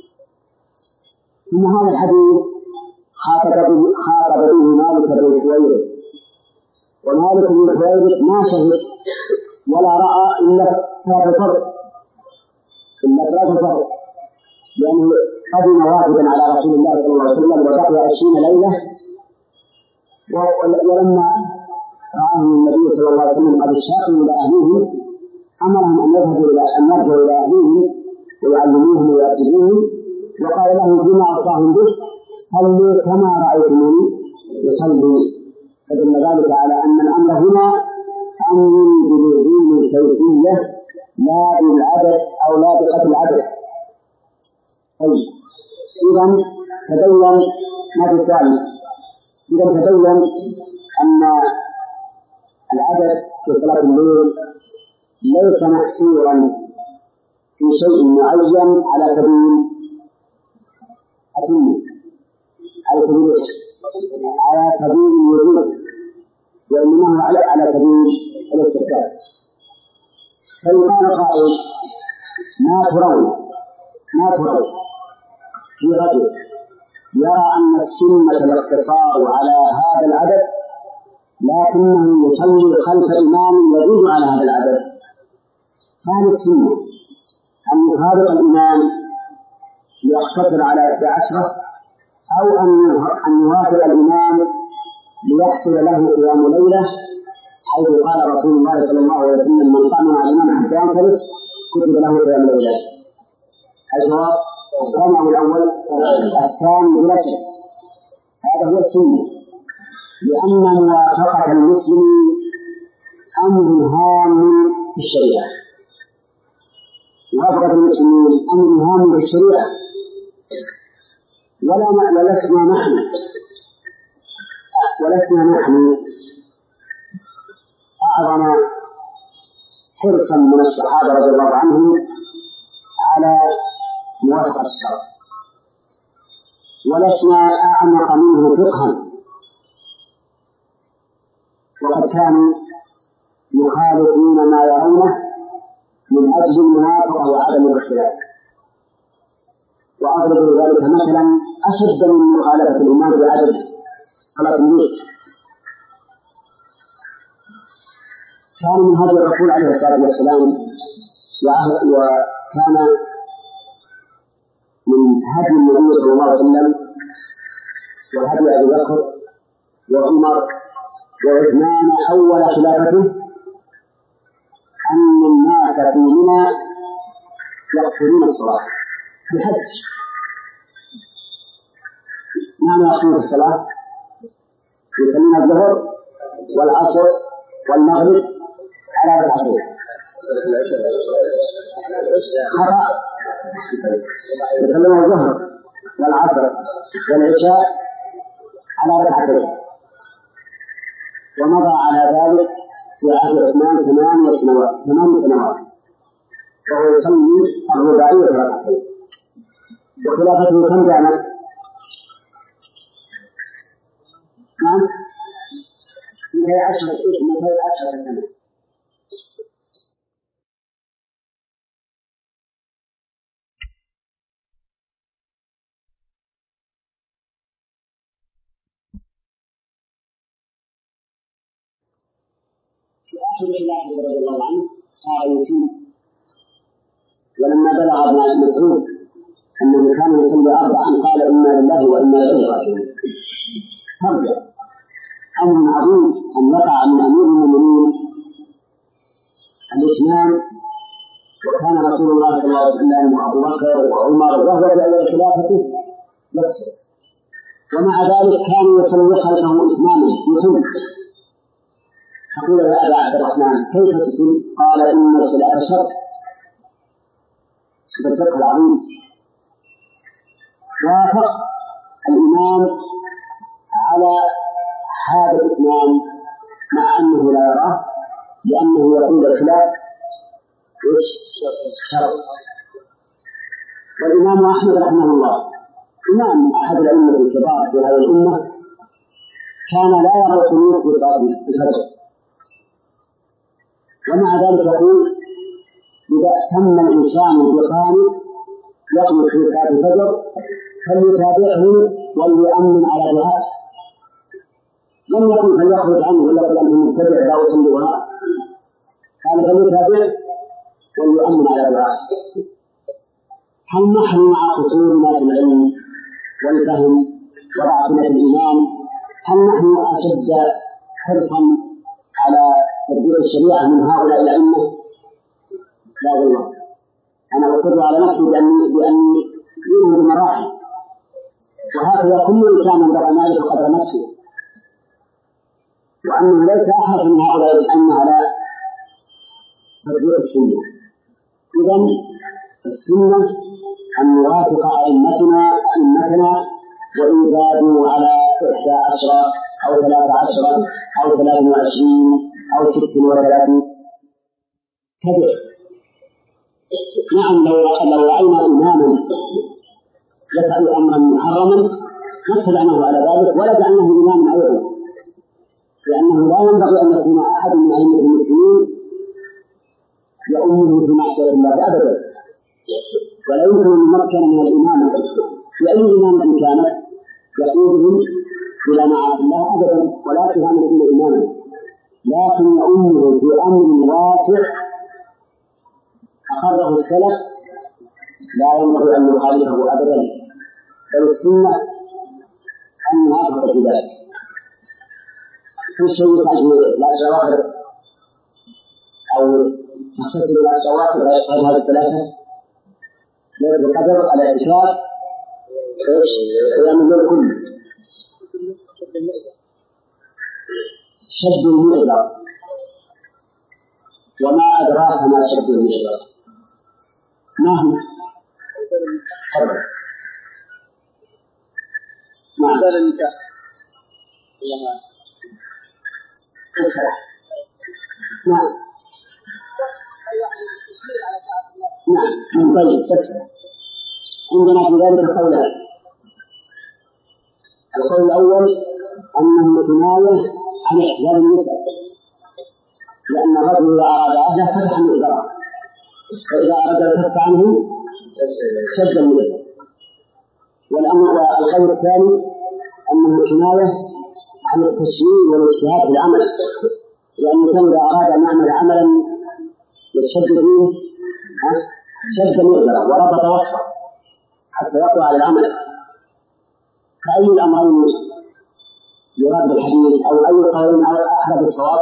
ثم هذا الحديث خاطب به خاطب به مالك بن الحويرث، ومالك بن الحويرث ما شهد ولا رأى إلا صلاة الفرض إلا صلاة الفرض لأنه قدم واجبا على رسول الله صلى الله عليه وسلم وبقي عشرين ليلة، ولما رآه النبي صلى الله عليه وسلم قد اشتاقوا إلى أهلهم أمرهم أن يذهبوا إلى أن يرجعوا إلى أهلهم ويعلموهم ويأتبوهم، وقال لهم بما أوصاهم به صلوا كما رأيتموني يصلي. فدل ذلك على أن الأمر هنا أمر بلزوم الكيفية لا بالعدد أو لا بقتل العدد، طيب إذا تبين ما في سؤال إذا تبين أن العدد في صلاة الليل ليس محصورا في شيء معين على سبيل أتم على سبيل على سبيل الوجود، وإنما على على سبيل الاستحباب. فإن كان قائل ما ترون ما ترون في رجل يرى أن السنة الاقتصار على هذا العدد لكنه يصلي خلف إمام يزيد على هذا العدد، فهل السنة أن يفارق الإمام ليقتصر على إحدى عشرة أو أن يوافق الإمام ليحصل له قيام ليلة، حيث قال رسول الله صلى الله عليه وسلم من قام مع الإمام حتى ينصرف كتب له قيام ليلة؟ الجواب القول الأول الثاني بلا شك، هذا هو السنة، لأن موافقة المسلم أمر هام في الشريعة، موافقة المسلمين أمر هام في الشريعة، ولا ولسنا نحن ولسنا نحن أعظم حرصا من الصحابة رضي الله عنهم على موافقة الشرع، ولسنا أعمق منه فقها، وقد كانوا يخالفون ما يرونه من أجل الموافقة وعدم الاختلاف. وأضرب ذلك مثلا أشد من مخالفة الإمام بعدد صلاة الليل. كان من هدي الرسول عليه الصلاة والسلام، وكان من هدي النبي صلى الله عليه وسلم وهدي أبي بكر وعمر وعثمان أول خلافته أن الناس في منى يقصرون الصلاة في الحج. معنى يقصرون الصلاة يصلون الظهر والعصر والمغرب على ركعتين، خطأ، يصلون الظهر والعصر والعشاء على ركعتين، ومضى على ذلك في عهد عثمان ثمان سنوات ثمان سنوات وهو يصلي الرباعية ركعتين. وخلافته كم كانت؟ نعم مئة عشرة مئة عشرة سنة. في آخر خلافه رضي الله عنه صار يتيم، ولما بلغ ابن مسعود أنه كان يصلي أربعا قال إنا لله وإنا إليه راجعون. صدق أمر عظيم أن وقع من أمير المؤمنين الإتمام، وكان رسول الله صلى الله عليه وسلم وأبو بكر وعمر وهو بأول خلافته يقصر، ومع ذلك كان يصلي خلفه إتماما يتم. فقيل يا أبا عبد الرحمن كيف تتم؟ قال إن الخلاف شر. شوف الفقه العظيم. وافق الإمام على هذا الإتمام مع أنه لا يراه، لأنه يقول الخلاف إيش؟ شر. والإمام أحمد رحمه الله إمام أحد الأئمة الكبار في هذه الأمة كان لا يرى القنوت في صلاة الفجر، ومع ذلك يقول إذا تم الإنسان بقانت يقنط في صلاة الفجر فليتابعه وليؤمن على دعائه، لم يكن فليخرج عنه ولا بل أنه مبتدع لا يصلي وراءه، قال فليتابعه وليؤمن على دعائه. هل نحن مع قصورنا في العلم والفهم وضعفنا في الإيمان هل نحن أشد حرصا على تطبيق الشريعة من هؤلاء الأئمة؟ لا والله، أنا أقر على نفسي بأني بأني منهم بمراحل، وهكذا كل إنسان ينبغي أن يعرف قدر نفسه، وأنه ليس أحرص من هؤلاء الأئمة على تطبيق السنة. إذن السنة أن نوافق أئمتنا أئمتنا وإن زادوا على إحدى عشرة أو ثلاثة عشرة أو ثلاث وعشرين أو ست وثلاثين كبير. نعم لو لو رأينا إماما يفعل أمرا محرما نتبعناه على ذلك ولا جعلناه إماما أيضا، لأنه لا ينبغي أن يكون أحد من أئمة المسلمين يؤمنه في معصية الله أبدا، ولا يمكن أن يمكن من الإمام لأي إمام إن كانت يقودهم إلى معاصي الله أبدا ولا تهمل إلا إماما، لكن يؤمنه في أمر واسع أخذه السلف لا ينبغي أن يخالفه أبدا، بل السنة أن يوافق في ذلك. كل شيء تعجب لا شواهد أو تختصر لا شواهد غير هذه الثلاثة ليس القدر على اعتكاف قيام الليل كله، شد المئزر وما أدراك ما شد المئزر ما هو؟ نعم نعم نعم طيب بس عندنا في ذلك قولان. القول الأول أنه كناية عن إحلال النساء، لأن الرجل إذا أراد أهله فتح المئزرة، وإذا أراد الكف عنه شد المئزر. والأمر والقول الثاني أنه كناية عن التشريع والاجتهاد في العمل، لأن الإنسان إذا أراد أن يعمل عملا يشد فيه شد مئزرة وربط وصفه حتى يقوى على العمل. فأي الأمرين يراد بالحديث أو أي قول أو أحد الصواب؟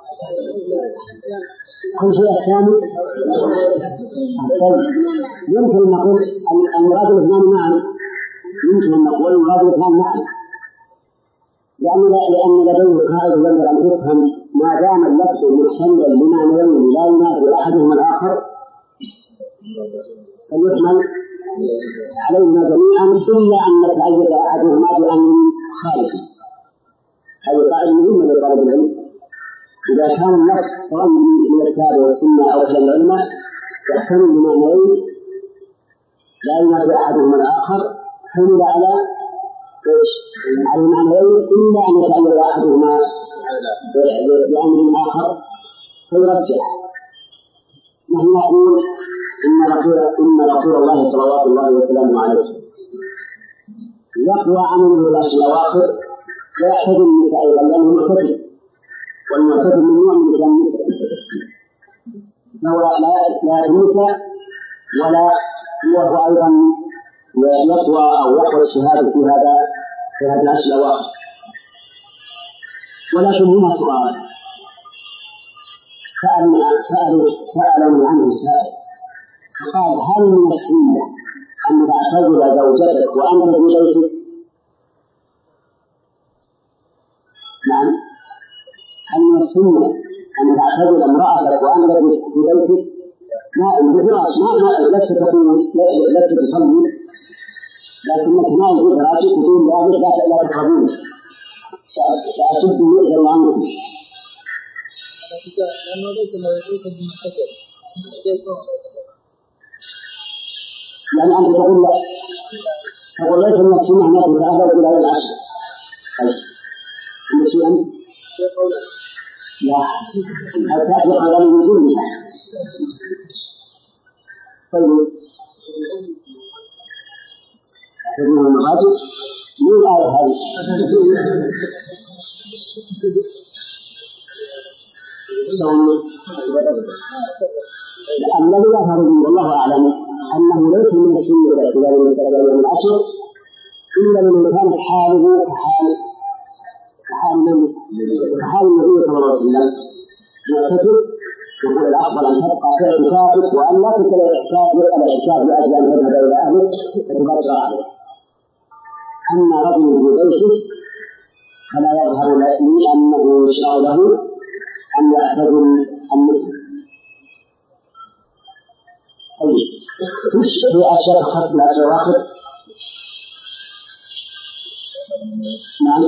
كل شيء الثاني يمكن أن نقول المراد الاثنان معا، يمكن أن نقول المراد الاثنان معا، لأن لأن لديه قاعدة ينبغي أن يفهم ما دام اللفظ محتملا لمعنيين لا ينافي أحدهما الآخر فيحمل عليهما جميعا إلا أن يتأيد أحدهما بأمر خالف. هذه قاعدة مهمة لطالب العلم، إذا كان النص سواء من الكتاب والسنة أو كلام العلماء يحتمل بمعنيين لا ينافي أحدهما الآخر حمل على على المعنيين إلا أن يتأيد أحدهما بأمر آخر فيرجح. نحن نقول إن رسول إن رسول الله صلوات الله وسلامه عليه يقوى عمله لا شيء واخر فيحتاج النساء أيضا لأنه معتدل، والمعتدل من نوع من كلام النساء فهو لا لا ينسى ولا هو أيضا يقوى أو يقوى الشهادة في هذا في هذا العشر الأواخر. ولكن هنا سؤال سألني سألني سألني عنه سائل فقال هل من السنة أن تعتزل زوجتك وأنت في بيتك؟ نعم. هل من السنة أن تعتزل امرأتك وأنت في بيتك؟ نائم بفراش ما لست تقوم لست تصلي لكنك نائم بفراشك بدون ذلك لا تقربون سأشد المئزر عنكم. لأنه ليس موجودا بمحتجر يعني أنت تقول لا تقول ليس من السنة أن يكون هذا وكل هذا العشر أيش عندك شيء أنت؟ لا هل تأتي قرار من ظلم؟ طيب تزمه المراجع مو الآية هذه الذي يظهر به والله أعلم أنه ليس من السنة اعتبار المسألة يوم العشر إلا من كانت حاله كحال كحال كحال النبي صلى الله عليه وسلم معتكف يقول الأفضل أن تبقى في اعتكافك وأن لا تتبع الاعتكاف الاعتكاف لأجل أن تذهب إلى أهلك فتباشر عليه. أما رجل في بيته فلا يظهر لي أنه يشرع له أن يعتزل النساء. طيب في أشياء تخص بالعشر الواحد. نعم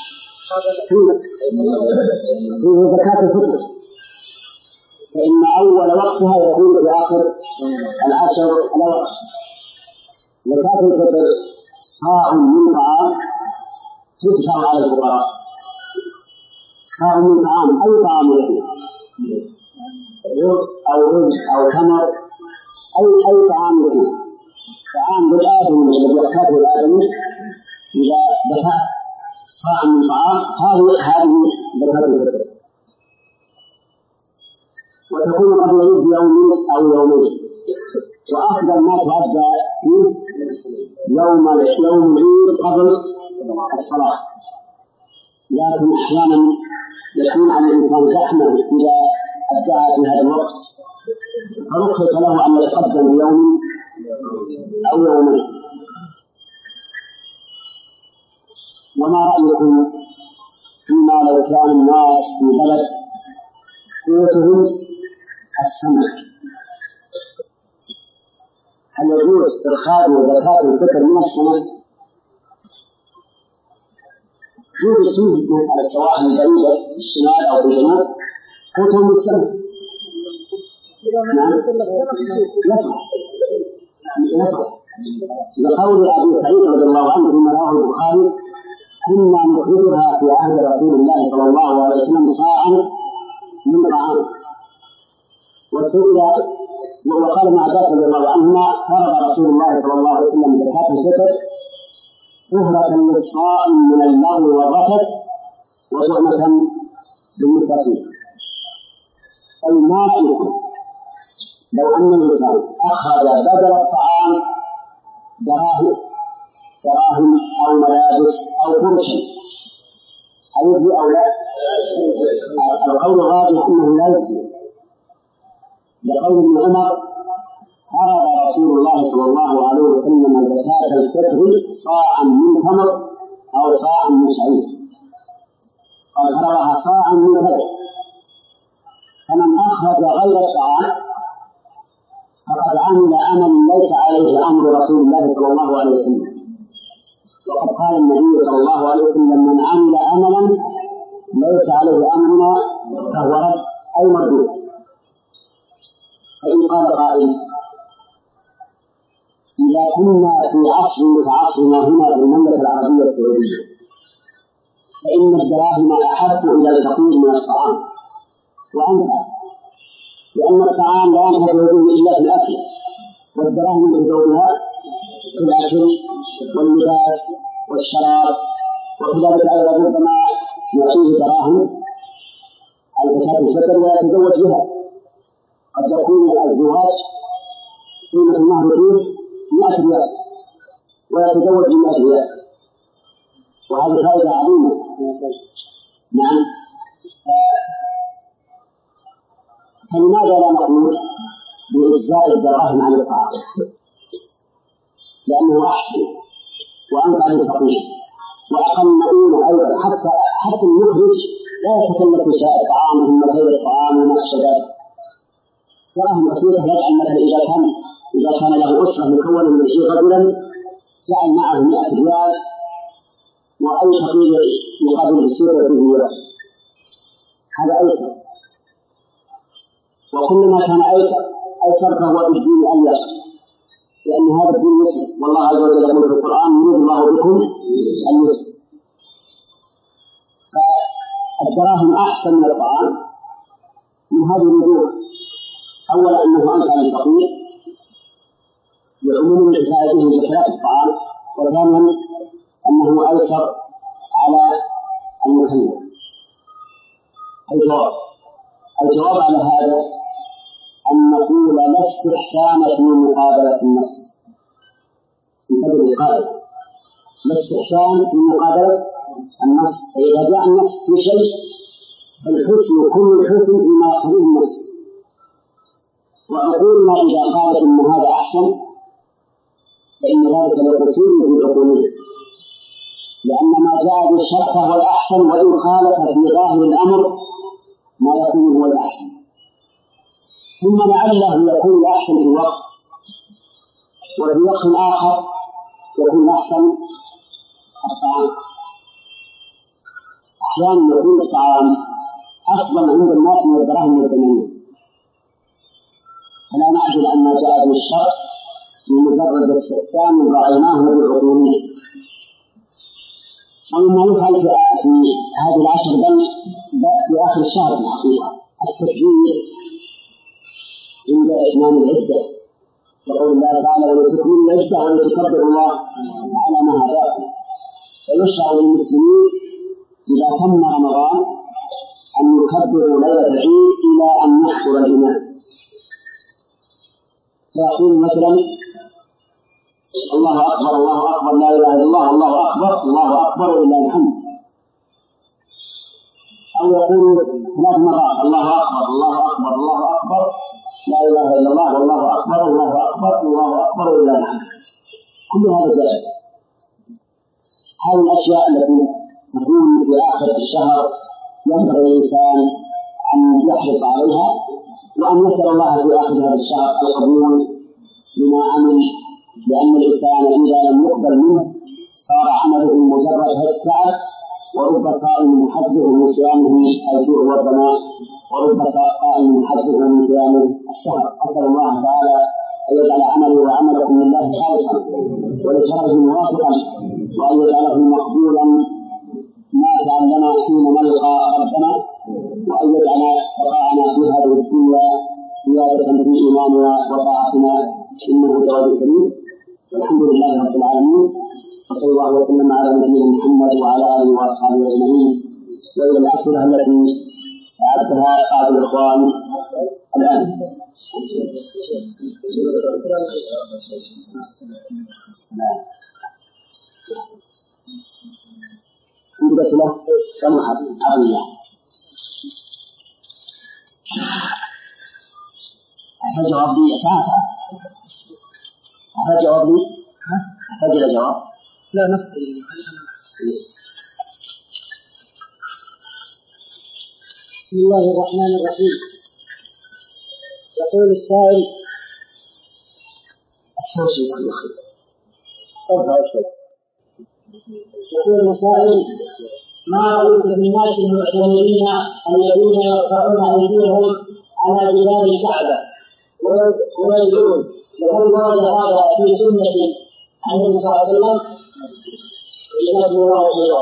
في زكاة الفطر، فإن أول وقتها يكون في آخر العشر الأواخر. زكاة الفطر صاع من طعام تدفع على الفقراء، صاع من طعام أي طعام يكون، أو رز أو تمر، أي أي طعام يكون، طعام بالآدم الذي يأكله الآدم، إذا دفعت صاع من طعام هذه هذه زكاة الفطر، وتكون قبل يوم أو يومين، وأفضل ما تؤدى يوم يوم العيد قبل الصلاة، لكن أحيانا يكون على الإنسان زحمة إذا أدعى في هذا الوقت، فرخص له أن يتقدم بيوم أو يومين. وما رأيكم فيما لو كان الناس في بلد قوتهم السمك، هل يجوز إخراج زكاة الفطر من السمك؟ يوجد فيه مسألة سواء بعيدة في الشمال أو في الجنوب قوتهم السمك، نعم يصح يصح لقول أبي سعيد رضي الله عنه فيما رواه البخاري: كنا نخرجها في عهد رسول الله صلى الله عليه وسلم صاعا من طعام. وسئل وقال ابن عباس رضي الله عنهما: فرض رسول الله صلى الله عليه وسلم زكاة الفطر طهرة للصائم من اللغو والرفث وطعمة للمساكين. أي ما يمكن لو أن الإنسان أخرج بدل الطعام دراهم دراهم أو ملابس أو فرشا، أيجزي أو لا؟ القول الراجح أنه لا يجزي، لقول ابن عمر: فرض رسول الله صلى الله عليه وسلم زكاة الفطر صاعا من تمر أو صاعا من شعير، قال فرضها صاعا من كذا. فمن أخرج غير الطعام فقد عمل عمل ليس عليه أمر رسول الله صلى الله عليه وسلم، وقد قال النبي صلى الله عليه وسلم: من عمل عملا ليس عليه أمرنا فهو رد أو مردود. فإن قال قائل: إذا كنا في عصر كعصرنا هنا في المملكة العربية السعودية فإن الدراهم أحب إلى الفقير من الطعام وأنفع، لأن الطعام لا ينفع به إلا في الأكل، والدراهم ينفع بها في الأكل واللباس والشراب، وكذلك أيضا ربما يعطيه دراهم على زكاة الفطر ويتزوج بها. قد يكون الزواج قيمة المهر فيه مئة ريال ويتزوج بمئة ريال، وهذه فائدة عظيمة. نعم، فلماذا لا نقول بإجزاء الدراهم عن الطعام؟ لأنه أحسن وأنفع للفقير وأقل مؤونة أيضا، حتى حتى المخرج لا يتكلف في شاء الطعام ثم غير الطعام وما الشباب. دراهم بسيطة يجعل مثلا إذا كان إذا كان له أسرة مكونة من عشرين رجلا جعل معه مئة ريال، وأي فقير يقابل بالسيرة كبيرة، هذا أيسر. وكلما كان أيسر أيسر فهو بالدين أليق، لأن هذا الدين يسر، والله عز وجل يقول في القرآن: يريد الله بكم اليسر. فالدراهم أحسن من الطعام من هذه الوجوه: أولا أنه أنفع للفقير لعموم انتفاعه بخلاف الطعام، وثانيا أنه أيسر على المكلف. الجواب الجواب على هذا أن نقول: لا استحسان في مقابلة النص. انتبه للقاعدة: لا استحسان في مقابلة النص، فإذا جاء النص في شيء فالحسن كل الحسن فيما يقتضيه النص. وعقولنا إذا قالت أن هذا أحسن فإن ذلك لقصور في عقولنا، لأن ما جاء بالشرط هو الأحسن، وإن خالف في ظاهر الأمر ما يكون هو الأحسن. ثم لعله يكون الأحسن في وقت وفي وقت آخر يكون أحسن الطعام. أحيانا يكون الطعام أفضل عند الناس من الدراهم والدنانير، فلا نعجل أن ما جاء به الشرع بمجرد استحسان رأيناه بالعقولية. ومما يفعل في هذه العشر بل في آخر الشهر في الحقيقة التكبير عند إتمام العدة، يقول الله تعالى ولتكملوا العدة ولتكبروا الله على ما هداكم. فيشرع للمسلمين إذا تم رمضان أن يكبروا ليلة العيد إلى أن يحضر الإمام، فيقول مثلا الله أكبر الله أكبر لا إله إلا الله الله أكبر الله أكبر ولله الحمد، أو يقول ثلاث مرات الله أكبر الله أكبر الله أكبر لا إله إلا الله والله أكبر الله أكبر الله أكبر ولله الحمد. كل هذا جائز. هذه الأشياء التي تكون في آخر الشهر ينبغي الإنسان أن يحرص عليها وأن يسأل الله في آخر هذا الشهر القبول بما عمل، لأن الإنسان إذا لم يقبل منه صار عمله مجرد التعب، ورب صائم حظه من صيامه الجوع والظمأ، ورب قائم حظه من صيامه السهر. أسأل الله تعالى أن يجعل عمله وعملكم لله خالصا ولشرعه موافقا، وأن يجعله مقبولا ما تعلمنا حين نلقى ربنا، وأن يجعل بقاءنا في هذه الدنيا زيادة في إيماننا وطاعتنا إنه جواد كريم. الحمد لله رب العالمين، وصلى الله وسلم على نبينا محمد وعلى آله وأصحابه أجمعين. وإلى الأسئلة التي أعدها بعض الإخوان الآن. عندك أسئلة كم عربية؟ أحتاج جواب لي تعال أحتاج جواب لي أحتاج إلى جواب؟ لا نفقد. بسم الله الرحمن الرحيم. يقول السائل يقول السائل ما رأيك في الناس المعتمرين الذين يرفعون أيديهم على جدار الكعبة ويدعون، يقول ورد هذا في سنة عن النبي صلى الله عليه وسلم؟ جزاكم الله خيرا.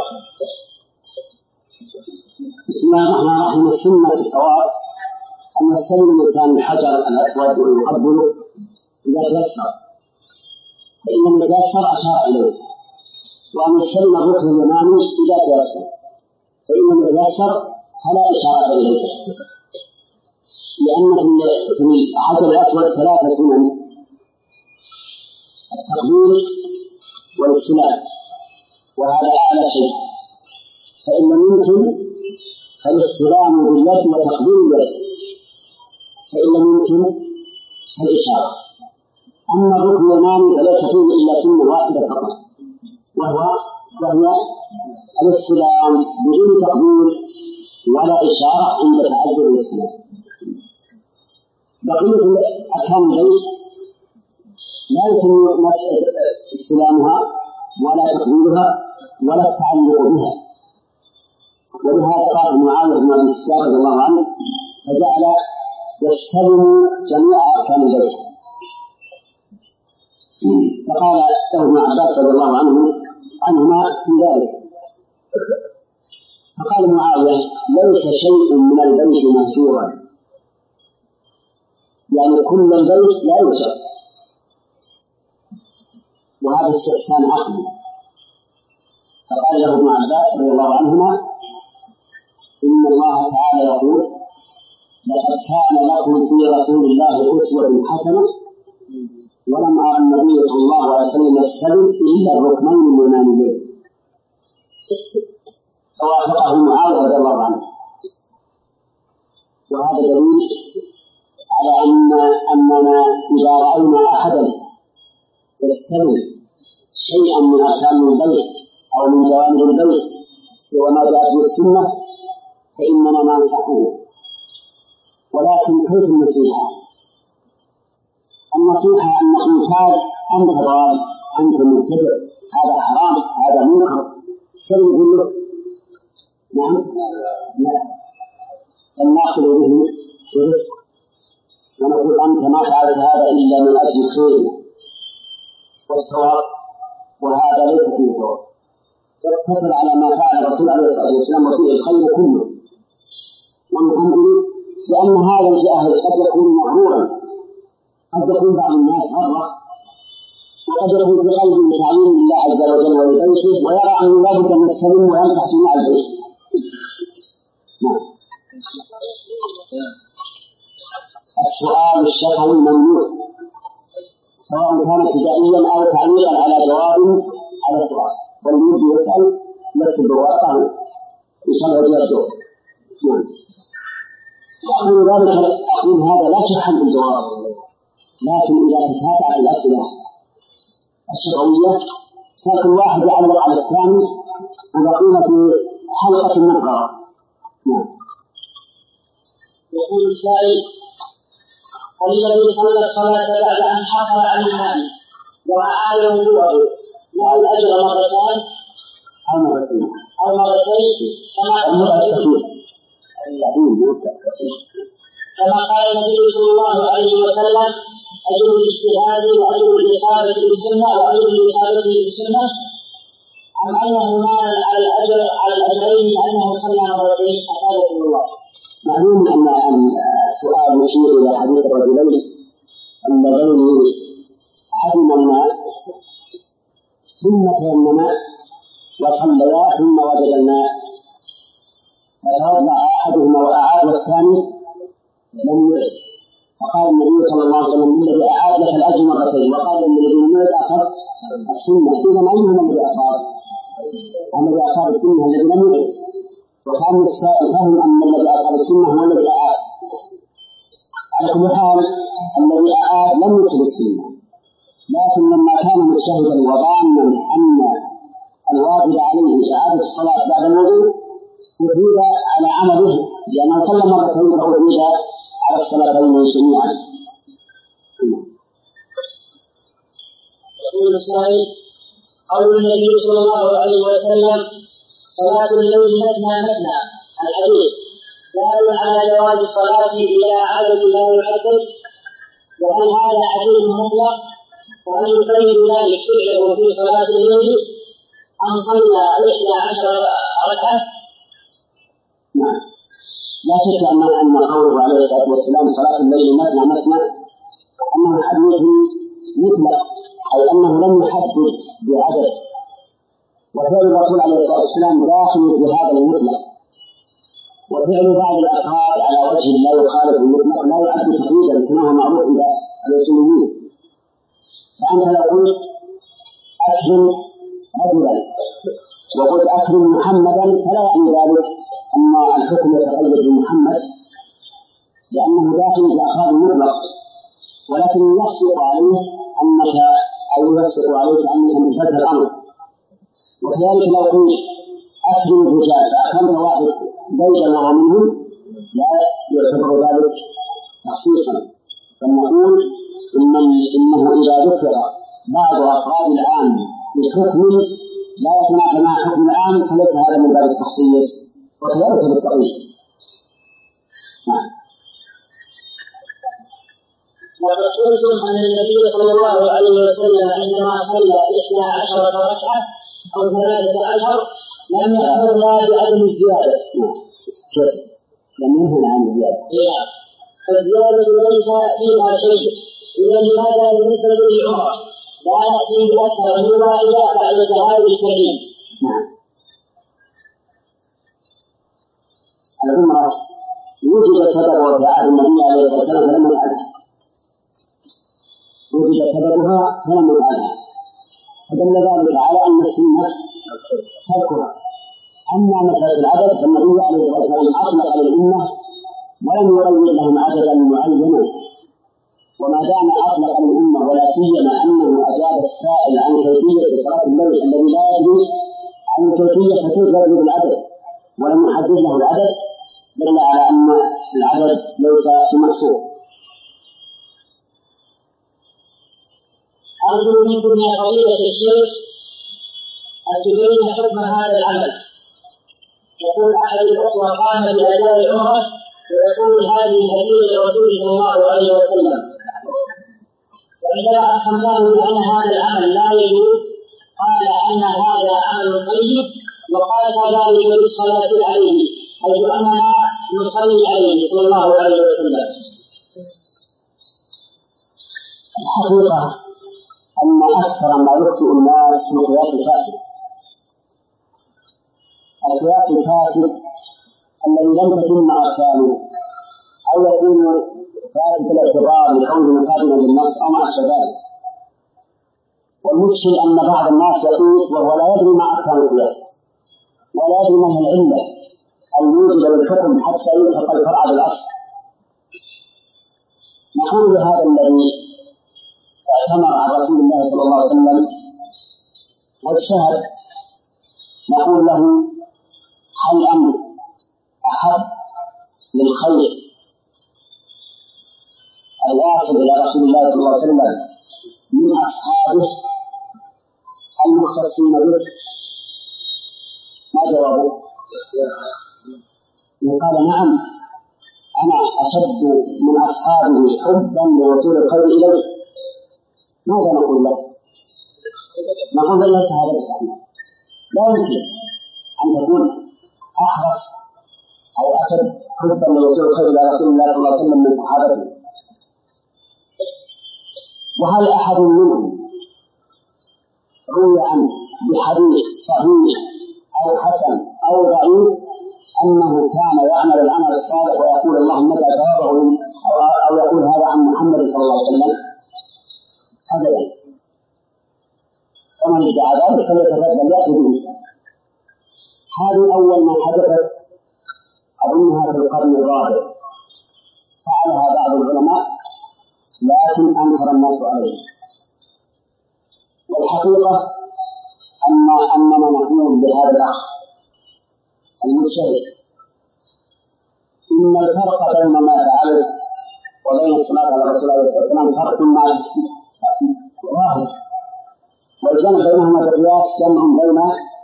بسم الله الرحمن الرحيم. السنة في الطواف أن يستلم الإنسان الحجر الأسود ويقبله إذا تيسر، فإن المتيسر أشار إليه، وأن يستلم الركن اليماني إذا تيسر، فإن المتيسر فلا إشارة إليه، لأن في الحجر الأسود ثلاثة سنن: التقبيل والاستلام، وهذا أعلى شيء، فإن لم يمكن فالاستلام باليد وتقبيل اليد، فإن لم يمكن فالإشارة. أما الركن اليماني فلا تكون إلا سنة واحدة فقط، وهو وهي الاستلام بدون تقبيل ولا إشارة عند تعذر الاستلام. بقية أركان البيت لا يتم استلامها ولا تقبيلها ولا التعلق بها، ولهذا قال معاوية بن أبي سفيان رضي الله عنه فجعل يستلم جميع أركان البيت، فقال له ابن عباس رضي الله عنه عنهما في ذلك، فقال معاوية ليس شيء من البيت مهجورا، يعني كل البيت لا يوجد، وهذا استحسان عقلي. فقال له ابن عباس رضي الله عنهما إن الله تعالى يقول لقد كان لكم في رسول الله أسوة حسنة ولم أرى النبي صلى الله عليه وسلم يستلم إلا الركنين اليمانيين، فوافقه معاوية رضي الله عنه. وهذا دليل على أن أننا إذا رأينا أحدا يستلم شيئا من أركان البيت أو من جوانب البيت سوى ما جاءت به السنة فإننا ما ننصحه. ولكن كيف النصيحة؟ النصيحة أن نحتاج أنت ضال، أنت مبتدع، هذا حرام، هذا منكر، كم يقول له؟ نعم، لا، بل نأخذ به برفق ونقول أنت ما فعلت هذا إلا من أجل الخير والصواب، وهذا ليس فيه ثواب. اقتصر على ما فعل الرسول عليه الصلاة والسلام وفيه الخير كله. ونقول لأن هذا الجاهل قد يكون مغرورا، قد يكون بعض الناس غرق وقد يكون في قلبه تعليم الله عز وجل ولبيته ويرى أنه لا بد من السلم ويمسح جميع البيت. السؤال الشفوي الممنوع سواء كان ابتدائيا أو تعليقا على جواب على سؤال، والمريد يسأل يكتب ورقه إن شاء الله يجاوب. أقول ذلك أقول هذا لا شك في الجواب، لكن إذا تتابع الأسئلة الشفوية صار كل واحد يعلق على الثاني وبقينا في حلقة مقررة. يقول السائل: هل الذي صلى الصلاة بعد أن حصل على المال وأعاد وضوءه له الأجر مرتان أو مرتين أو مرتين كما كما قال النبي صلى الله عليه وسلم: أجر الاجتهاد وأجر الإصابة بالسنة وأجر الإصابة بالسنة، أم أنه مال على الأجر على الأجرين لأنه صلى مرتين؟ أفادكم الله. معلوم أن السؤال يشير إلى حديث الرجلين اللذين عدم الماء ثم تيمما وصليا ثم وجد الماء فتوضأ أحدهما وأعاد والثاني لم يعد، فقال النبي صلى الله عليه وسلم: الذي أعاد لك الأجر مرتين، وقال الذي لم يعد أصاب السنة. إذا أيهما الذي أصاب؟ الذي أصاب السنة الذي لم يعد، وكان السائل فهم أن الذي أصاب السنة هو الذي أعاد. على كل حال الذي أعاد لم يصب السنة، لكن لما كان مجتهدا وظانا أن الواجب عليه إعادة الصلاة بعد الوضوء أثيب على عمله، لأنه صلى مرتين فأثيب على الصلاتين جميعا. يقول السائل: قول النبي صلى الله عليه وسلم: صلاة الليل مثنى مثنى، الحديث دال على جواز الصلاة إلى عدد لا يحدد، وهل هذا حديث مطلق؟ وهل يقيد ذلك فعله في صلاة الليل أم صلى إحدى عشر ركعة؟ نعم، لا شك أن أن قوله عليه الصلاة والسلام صلاة الليل مثنى مثنى أنه حديث مطلق، أي أنه لم يحدد بعدد، وفعل الرسول عليه الصلاة والسلام داخل في هذا المطلق، وفعل بعض الأفراد على وجه لا يخالف المطلق لا يعد تقييدا كما هو معروف عند الأصوليين. فأنت لو قلت أكرم رجلا وقلت أكرم محمدا فلا يعني ذلك أن الحكم يتقيد بمحمد، لأنه داخل في أفراد المطلق، ولكن يصدق عليه أنك أو يصدق عليك أنك مثلت الأمر. وكذلك لو قلت أكرم الرجال فأكرمت واحد زوجا وهو منهم لا يعتبر ذلك تخصيصا، فنقول إن إنه إذا ذكر بعض أفراد العام بحكم لا يتنافى مع حكم العام فليس هذا من باب التخصيص، وكذلك بالتقييد. وقد قلتم أن النبي صلى الله عليه وسلم عندما صلى إحدى عشرة ركعة أو ثلاثة عشر لم يأمرنا بعدم الزيادة. كيف؟ لم ينهى عن الزيادة. نعم، فالزيادة ليس فيها شيء. إذا لماذا بالنسبة للعمرة لا نأتي بأكثر من واحدة بعد ذهاب الكريم؟ نعم، العمرة وجد سببها في عهد النبي عليه الصلاة والسلام فلم يفعلها، وجد سببها فلم يفعلها، فدل ذلك على أن السنة تركها. أما مسألة العدد فالنبي عليه الصلاة والسلام أطلق على الأمة ولم يغير لهم عددا معينا، وما دام أطلق الأمة ولا سيما أنه أجاب السائل عن كيفية صلاة الليل الذي لا يدري عن كيفية كيف يجب العدد ولم يحدد له العدد، دل على أن العدد ليس بمقصود. أرجو منكم يا فضيلة الشيخ أن تبين حكم هذا العمل. يقول أحد الأخوة قام بأداء عمرة ويقول هذه هدية الرسول صلى الله عليه وسلم، وعندما أفهمناه بأن هذا العمل لا يجوز قال أن هذا عمل طيب، وقاس ذلك بالصلاة عليه حيث أننا نصلي عليه صلى الله عليه وسلم. الحقيقة أن أكثر ما يخطئ الناس في القياس الفاسد، القياس الفاسد الذي لم تتم أركانه أو يكون فاسد الاعتبار لكونه مصادما للنص أو ما أشبه ذلك. والمشكل أن بعض الناس يقيس وهو لا يدري ما أركان القياس ولا يدري ما هي العلة الموجبة للحكم حتى يلحق الفرع بالأصل. نقول هذا الذي اعتمر عن رسول الله صلى الله عليه وسلم واجتهد، نقول له هل أنت أحب للخير الواصل إلى رسول الله صلى الله عليه وسلم من أصحابه المختصين به؟ ما جوابه؟ قال نعم أنا أشد من أصحابه حبا لوصول الخير إليه. ماذا نقول لك؟ نقول ليس هذا بصحيح، لا يمكن أن تكون أحرص أو أشد حبا لوصول الخير إلى رسول الله صلى الله عليه وسلم من صحابته. وهل أحد منهم روي عنه بحديث صحيح أو حسن أو ضعيف أنه كان يعمل العمل الصالح ويقول اللهم متى ثوابه أو يقول هذا عن محمد صلى الله عليه وسلم؟ أبدا. ومن ادعى ذلك فليتفضل يأتي به. هذه أول ما حدثت أظنها في القرن الرابع، فعلها بعض العلماء لكن أنكر الناس عليه. والحقيقة أن أننا نقول لهذا الأخ المجتهد إن الفرق بين ما فعلت وبين الصلاة على الرسول عليه الصلاة والسلام فرق ما واحد، والجمع بينهما بالقياس جمع بين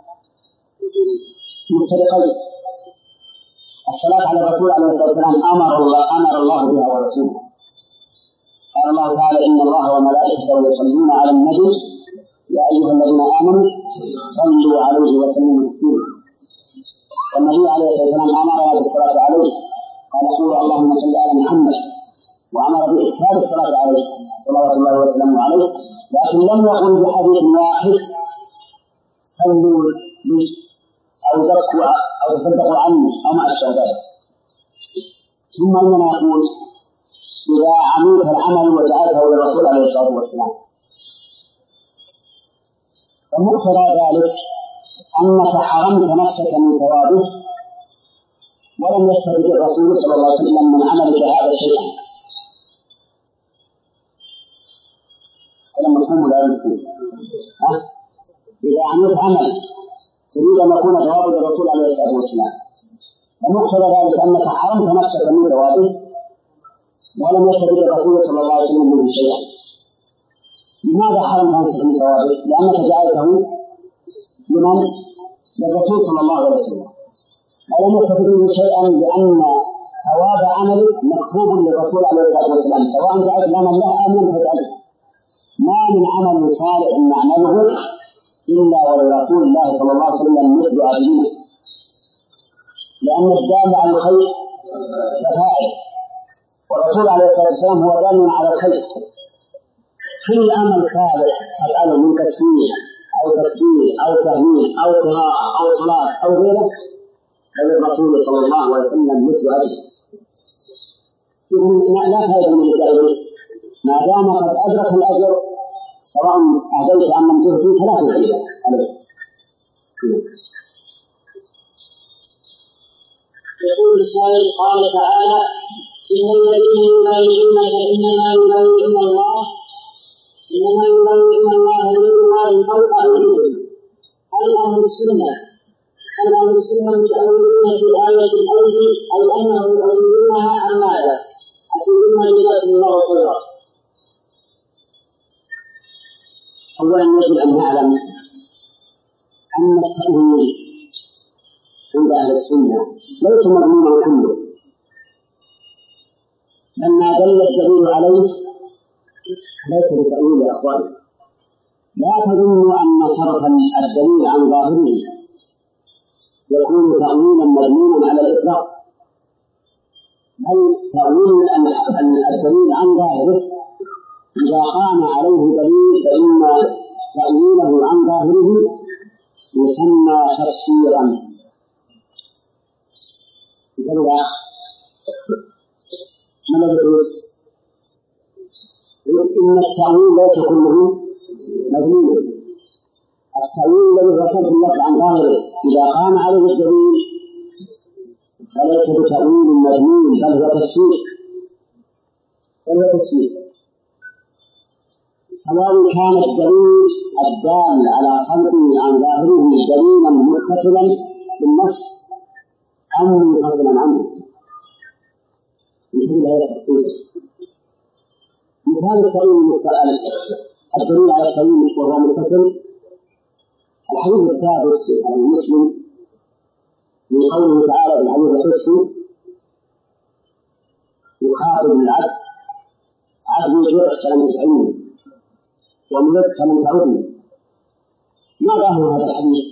مفترقين. الصلاة على الرسول عليه الصلاة والسلام أمر الله أمر الله بها ورسوله. قال الله تعالى إن الله وملائكته يصلون على النبي يا أيها الذين آمنوا صلوا عليه وسلموا تسليما. والنبي عليه الصلاة والسلام أمرنا بالصلاة عليه، قال قولوا اللهم صل على محمد، وأمر بإكثار الصلاة عليه صلوات الله وسلامه عليه، لكن لم يقل بحديث واحد صلوا لي أو زكوا أو تصدقوا عني أو ما أشبه ذلك. ثم إننا نقول إذا عملت العمل وجعلته للرسول عليه الصلاة والسلام فمقتضى ذلك أنك حرمت نفسك من ثوابه ولم يستفد الرسول صلى الله عليه وسلم من عملك هذا شيئا. كلام مفهوم ولا مفهوم؟ إذا عملت عمل تريد أن يكون ثواب الرسول عليه الصلاة والسلام فمقتضى ذلك أنك حرمت نفسك من ثوابه ولم يستفد الرسول صلى الله عليه وسلم منه شيئا. لماذا حرمت نفسك من ثوابه؟ لأنك جعلته لمن؟ للرسول صلى الله عليه وسلم، ولم يستفد منه شيئا لأن ثواب عملك مكتوب للرسول عليه الصلاة والسلام سواء جعلت لمن لا آمن فجعله. ما من عمل صالح نعمله إلا ولرسول الله صلى الله عليه وسلم مثل أجله، لأن الدال على الخير كفاعل، والرسول عليه الصلاة والسلام هو دال على الخير. كل عمل صالح تفعله من تسمية أو تكبير أو تهليل أو قراءة أو صلاة أو غيره فللرسول صلى الله عليه وسلم مثل أجله. لا فائدة من التأويل ما دام قد أدرك الأجر سواء أهديت أم لم تهدي فلا تهدي عليه. يقول السائل قال تعالى إن الذين يبايعونك إنما يبايعون الله إنما يبايعون الله يد الله فوق أيديهم. هل أهل السنة هل أهل السنة متأولون في آية الأيدي أو أنهم يؤولونها عن ماذا؟ أتولون بذات الله خيرا. أولا يجب أن نعلم أن التأويل عند أهل السنة ليس مضمونه كله، لما دل الدليل عليه ليس بتأويل يا أخوان. لا تظنوا أن صرف الدليل عن ظاهره يكون تأويلا مضمونا على الإطلاق، بل تأويل الدليل عن ظاهره إذا قام عليه دليل فإن تأويله عن ظاهره يسمى تفسيرا. مثل ما الذي إن التأويل ليس كله مضمونا. التأويل الذي يرتد اللفظ عن ظاهره إذا قام عليه الدليل فليس بتأويل مضمون بل هو تفسير، بل هو تفسير، سواء كان الدليل الدال على صرفه عن ظاهره دليلا متصلا بالنص أو منفصلا عنه. مثل هذا التفسير. مثال التأويل الدليل على التأويل وهو متصل الحديث الثابت في صحيح مسلم من قوله تعالى في الحديث القدسي يخاطب العبد: عبدي جوعت فلم تطعمني ومرضت فلم تعودني. ما ظاهر هذا الحديث؟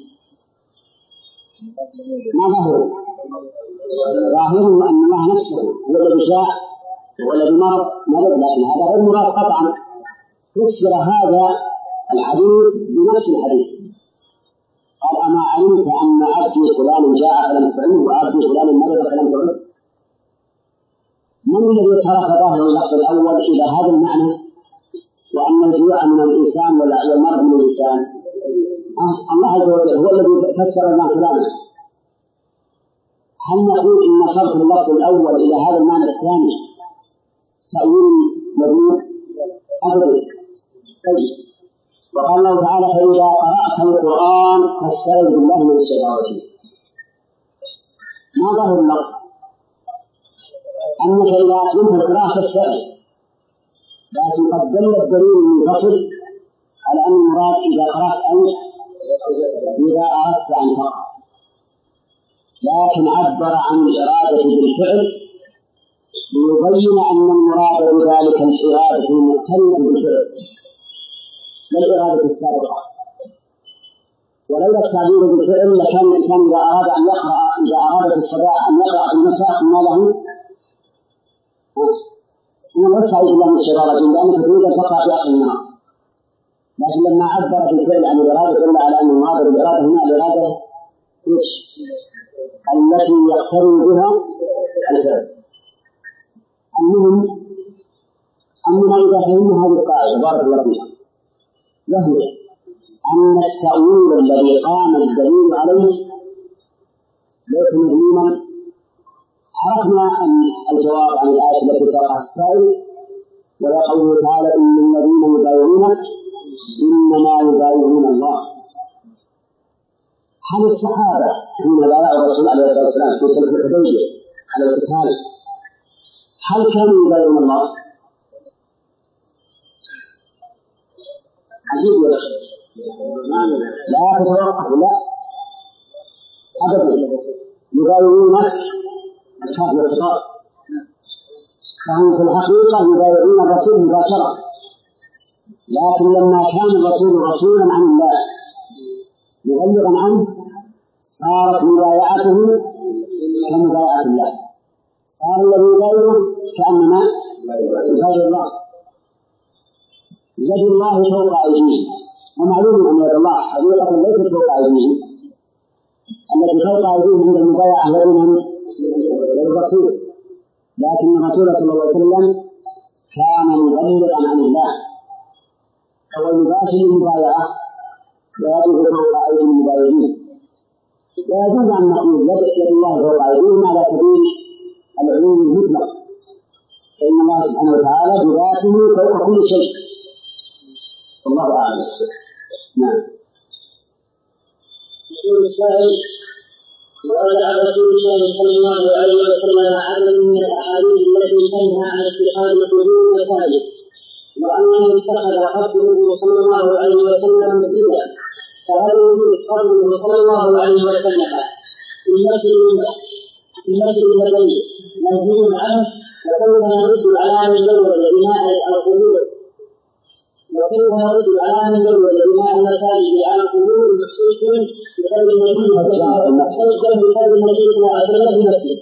ما ظاهره؟ ظاهره أن الله نفسه هو الذي جاء والذي مرض مرض، لكن هذا غير مراد قطعا. فسر هذا الحديث بنفس الحديث، قال: أما علمت أن عبدي فلان جاء فلم تطعمه وعبدي فلان مرض فلم تعده؟ من الذي ترك ظاهر اللفظ الأول إلى هذا المعنى وأن الجوع من الإنسان والمرض من الإنسان؟ الله عز وجل هو الذي فسر لنا كلامه. هل نقول إن صرف اللفظ الأول إلى هذا المعنى الثاني تأويل مضمون؟ أبدا. وقال الله تعالى: فإذا قرأت القرآن فاستعذ بالله من الشيطان الرجيم. ما ظاهر اللفظ؟ أنك إذا أتممت القراءة فاستعذ، لكن قد دل الدليل المنفصل على أن المراد إذا قرأت أنت إذا أردت أن تقرأ، لكن عبر عن الإرادة بالفعل ليبين أن المراد بذلك الإرادة المقترنة بالفعل لا الإرادة السابقة. ولولا التعبير بالفعل لكان الإنسان إذا أراد أن يقرأ إذا أراد في الصباح أن يقرأ في المساء ما له أنه لا يستعيذ بالله من الشيطان الرجيم لأنك تريد أن تقرأ في آخر النهار. لكن لما عبر بالفعل عن الإرادة دل على أن المراد بالإرادة هنا الإرادة التي يقترن بها الفعل. المهم أننا إذا فهمنا هذه القاعدة بارك الله فيها، وهي أن التأويل الذي قام الدليل عليه ليس مضمونا. عرفنا أن الجواب عن الآية التي سألها السائل: ولا قوله تعالى: إن الذين يبايعونك إنما يبايعون الله. هل الصحابة حين بايعوا الرسول عليه الصلاة والسلام في صلح الحديبية على القتال هل كانوا يبايعون الله؟ عجيب يا أخي، لا تتوقف، لا أبدا، يبايعونك الكاف والخطاب، فهم في الحقيقة يبايعون الرسول مباشرة. لكن لما كان الرسول رسولا عن الله مبلغا عنه صارت مبايعته كمبايعة الله، صار الذي يبايعه كأنما يبايع الله. يد الله فوق أيديهم، ومعلوم أن يد الله حقيقة ليست فوق أيديهم، التي فوق أيديهم عند المبايعة غيرهم للرسول، لكن الرسول صلى الله عليه وسلم كان مبلغا عن الله، فهو يباشر المبايعة ويده فوق أيدي المبايعين. ويجوز أن نقول يد الله فوق أيديهم على سبيل العلوم المطلق، فإن الله سبحانه وتعالى بذاته فوق كل شيء، والله أعلم. نعم. يقول السائل: وقال عن رسول الله صلى الله عليه وسلم عدد من الأحاديث التي تنهى عن اتخاذ القبور مساجد، وأنه اتخذ قبره صلى الله عليه وسلم مسجدا، فهل وجود قبره صلى الله عليه وسلم في المسجد في المسجد النبوي منهي عنه؟ وكيف نرد على من جود بناء القبور وكيف نرد على من جود بناء المساجد على القبور محتوج بقول النبي صلى الله عليه وسلم بقول النبي صلى الله عليه وسلم في المسجد؟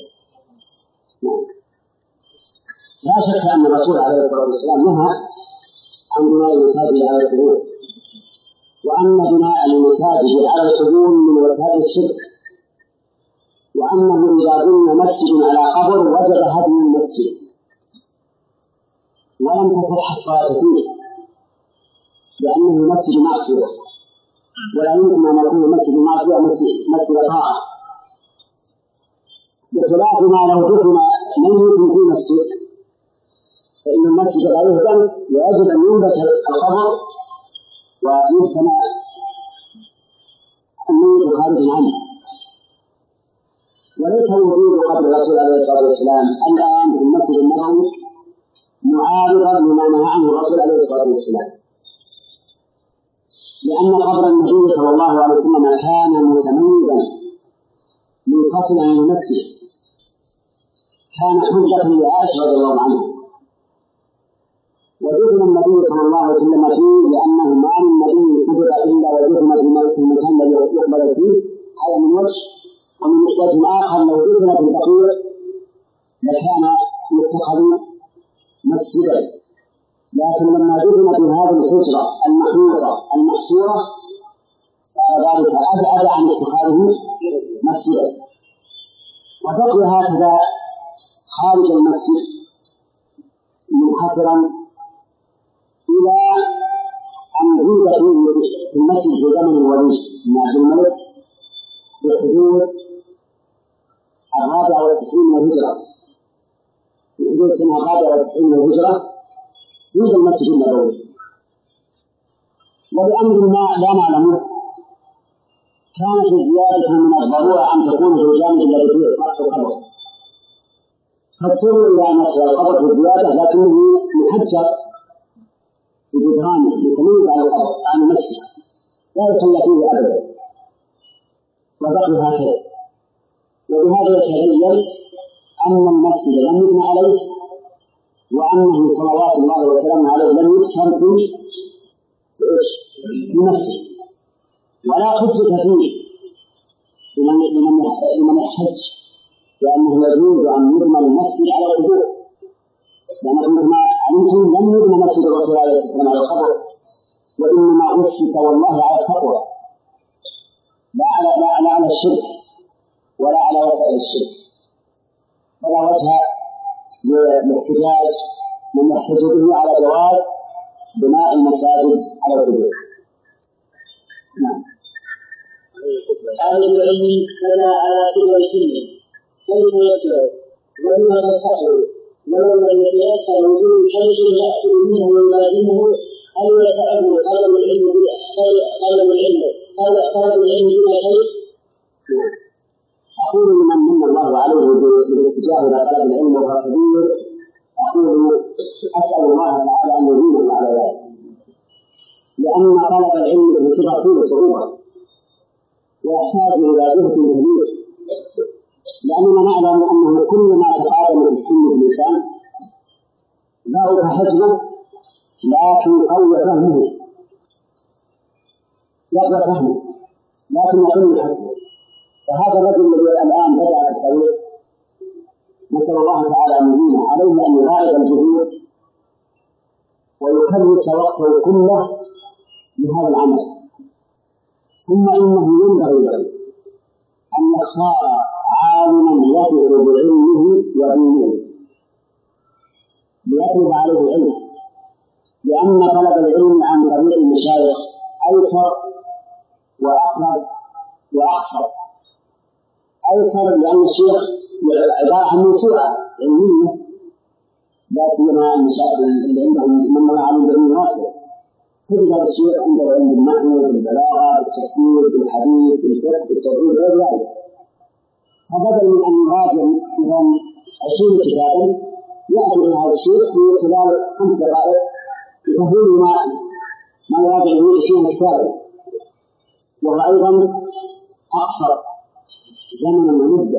لا شك أن الرسول عليه الصلاة والسلام نهى عن بناء المساجد على القبور، وأن بناء المساجد على القبور من وسائل الشرك، وأنه إذا بني مسجد على قبر وجب هدم المسجد ولم تصح الصلاة فيه، لأنه مسجد معصية، ولا يمكن أن يكون مسجد معصية مسجد طاعة، بخلاف ما لو دفن ميت في مسجد فإن المسجد لا يهدم، ويجب أن ينبت القبر ويدفن الميت خارج عنه. وليس وجود قبر الرسول عليه الصلاة والسلام الآن في المسجد النبوي معارضا لما نهى عنه الرسول عليه الصلاة والسلام، لأن قبر النبي صلى الله عليه وسلم كان متميزا منفصلا عن المسجد، كان حجة لعائشة رضي الله عنها، ودفن النبي صلى الله عليه وسلم فيه لأنه ما من نبي قبر إلا ودفن في المكان الذي يقبل فيه، هذا من وجه. ومن وجه آخر لو دفن في البقيع لكان يتخذ مسجدا، لكن لما دفن في هذه الحجرة المحيطة المحصورة صار ذلك أبعد عن اتخاذه مسجدا، وبقي هكذا خارج المسجد منحصرا إلى أن زيد في المسجد في زمن الوليد بن عبد الملك في حدود الرابعة والتسعين من الهجرة، في حدود سنة الرابعة والتسعين من الهجرة زيد المسجد النبوي، وبأمر ما لا نعلمه كانت الزيادة من الضرورة أن تكون في الجانب الذي فيه فرق القبر، فاضطروا إلى أن يحصل القبر في الزيادة، لكنه محجر في جدرانه يتميز على القبر عن المسجد لا يصلى فيه أبدا، وبقي هكذا. وبهذا يتبين أن المسجد لم يبنى عليه، وأنه صلوات الله وسلامه عليه لم يكسر في مسجد، ولا حجة فيه لمن يحج، لأنه يجوز أن يبنى المسجد على القبور، لأنه كما علمتم لم يبنى مسجد الرسول عليه الصلاة والسلام على القبر، وإنما أسس والله على التقوى، لا على لا على الشرك ولا على وسائل الشرك، فلا وجه للاحتجاج من يحتج به على جواز بناء المساجد على القبور. نعم. عالم العلم ولا على كل سن كيف يتلو وما تصحه ولو لم يتيسر وجود شيء يأكل منه ويلازمه هل يسأله طلب العلم طلب العلم طلب العلم بلا شيء؟ أقول لمن من الله عليه بالاتجاه إلى طلب العلم وهو كبير، أقول أسأل الله تعالى أن يزيده على ذلك، لأن طلب العلم بالكبر فيه صعوبة ويحتاج إلى جهد كبير، لأننا نعلم أنه كلما تقادمت السن في الإنسان ضعف حجمه لكن قوي فهمه، يقوى فهمه لكن يقل حجمه. فهذا الرجل الذي الآن بدأ في الطريق نسأل الله تعالى أن يعينه، عليه أن يراعي الجهود ويكلف وقته كله لهذا العمل، ثم إنه ينبغي له أن يختار عالما يثق بعلمه ودينه ليطلب عليه العلم، لأن طلب العلم عن طريق المشايخ أيسر وأقرب وأقصر. أيسر لأن الشيخ عبارة عن موسوعة علمية، لا سيما المشايخ اللي عندهم من الله علم بعلم واسع، تجد الشيخ عنده علم بالنحو بالبلاغة بالتفسير بالحديث بالفقه بالتوحيد غير ذلك، فبدل من أن يراجع مثلا عشرين كتابا يأتي إلى هذا الشيخ في خلال خمس دقائق وفيه ما ما يراجع فيه كتابه، وهو أيضا أقصر زمنا ومدة،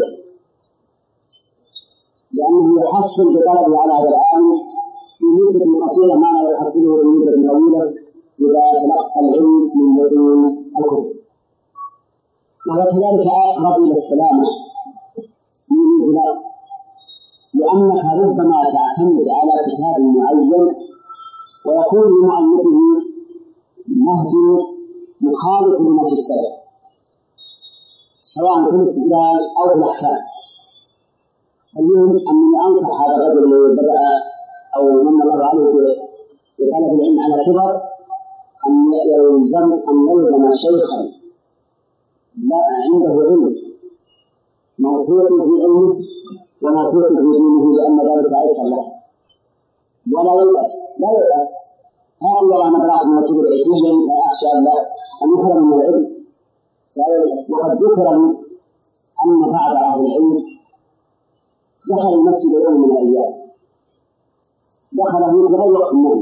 لأنه يحصل بطلبه على هذا العالم في مدة قصيرة ما لا يحصله في مدة طويلة إذا تلقى العلم من متون الكتب. وكذلك أقرب إلى السلامة من الانزلاق، لأنك ربما تعتمد على كتاب معين ويكون لمؤلفه نهج مخالف لنهج السلف، سواء في الاستدلال أو في الأحكام. اليوم أنني أنصح هذا الرجل الذي بدأ أو من الله عليه بطلب العلم على كبر أن يلزم أن يلزم شيخا لا عنده علم موثوق في علمه وموثوق في دينه، لأن ذلك أيسر له، ولا ييأس لا ييأس. قال والله أنا قرأت من الكتب عتيا فأخشى الله أن يحرم من العلم، لا ييأس. وقد ذكر أن بعض أهل العلم دخل المسجد يوم من الأيام، دخل في غير وقت النوم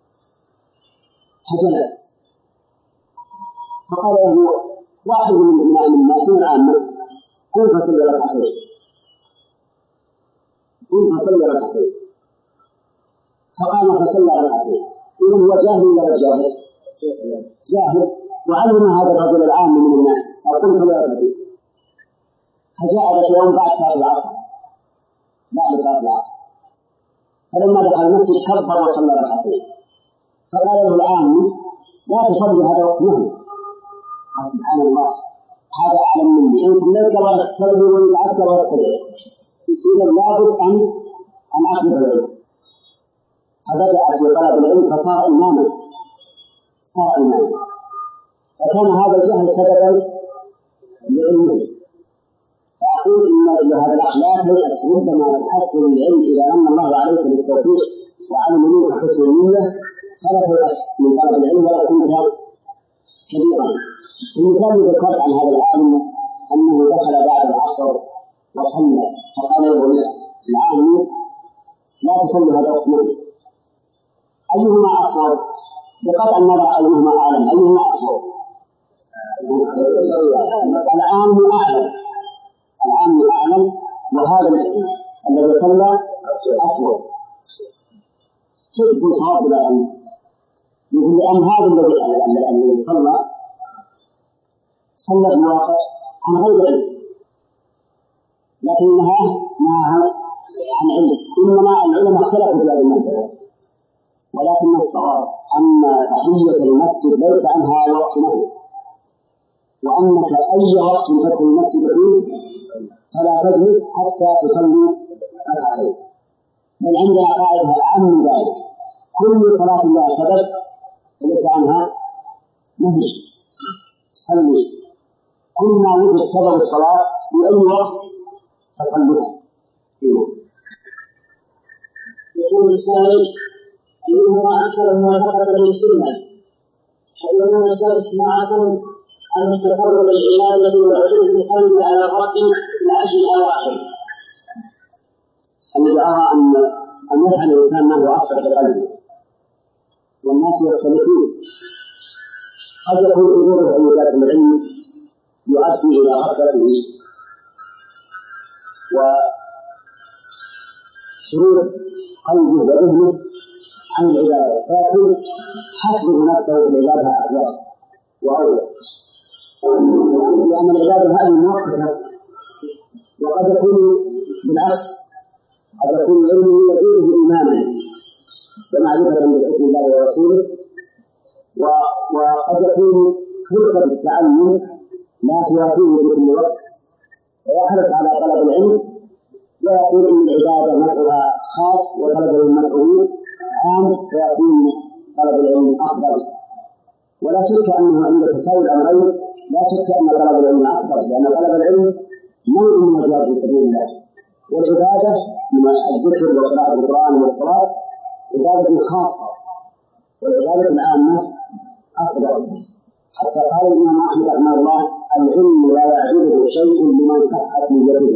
فجلس، فقال له واحد من الناس العامة قل فصل ركعتين، قل فصل ركعتين، فقام فصلى ركعتين. إذا هو جاهل ولا جاهل؟ جاهل، وعلم هذا الرجل العام من الناس قل فصل ركعتين. فجاء ذات يوم بعد صلاة العصر، بعد صلاة العصر، فلما دخل المسجد كبر وصلى ركعتين، فقال له العام لا تصلي هذا وقت مهم. سبحان الله، هذا أعلم مني، أنت لك ولا تصلي ولا ولا تقرأ، إذا لابد أن أن أطلب العلم. فبدأ في طلب العلم فصار إماما، صار إماما، فكان هذا الجهل سببا لعلمه. فأقول إن هذا الأخلاق ييأس، ربما تحصل العلم إذا أن الله عليك بالتوفيق وعلم منك حسن النية فلا تيأس من طلب العلم ولا كنت كبيرا. المثال ذكرت عن هذا العالم أنه دخل بعد العصر وصلى، فقال له العالم لا تصلي هذا وقت مهم، أيهما أصغر؟ بقطع النظر أيهما أعلم، أيهما أصغر؟ العام أعلم، العام أعلم، وهذا الذي صلى أصغر. كيف يكون صواب بلا علم؟ لأن هذا الذي صلى صلى الواقع عن غير علم، لكنها معها عن علم، إنما العلم اختلفوا في هذه المسألة، ولكن الصواب أن تحية المسجد ليس عنها وقت نهي، وأنك أي وقت تدخل المسجد فيه فلا تجلس حتى تصلي ركعتين، بل عندنا قاعدة أعم من ذلك: كل صلاة لها سبب وليس عنها نهي. صلي كل ما وجد سبب الصلاة في أي وقت فصلها. يقول السائل: أيهما أكثر موافقة للسنة؟ حيث الدرس معكم أن تتقرب العبادة والعلوم بالقلب على الرب لأجل الأواخر. الذي أرى أن أن يفعل الإنسان ما هو أصلح لقلبه، والناس يختلفون. قد يكون حضوره في ذات العلم يؤدي إلى غفلته وشرور قلبه وذهنه عن العبادة، فيكون حسبه نفسه بالعبادة أكبر وأولى، لأن العبادة هذه مؤقتة، وقد يكون بالعكس، قد يكون علمه يزيده إيمانا ومعرفة بحكم الله ورسوله، وقد يكون فرصة التعلم لا تواتيه بكل وقت، ويحرص على طلب العلم، ويقول إن العبادة نفعها خاص وطلب العلم نفعه عام، فيكون طلب العلم أفضل. ولا شك أنه عند تساوي الأمرين لا شك أن طلب العلم أفضل، لأن طلب العلم نوع من الجهاد في سبيل الله، والعبادة من الذكر وقراءة القرآن والصلاة عبادة خاصة، والعبادة العامة أفضل. حتى قال الإمام أحمد رحمه الله: العلم لا يعجبه شيء لمن صحت نيته.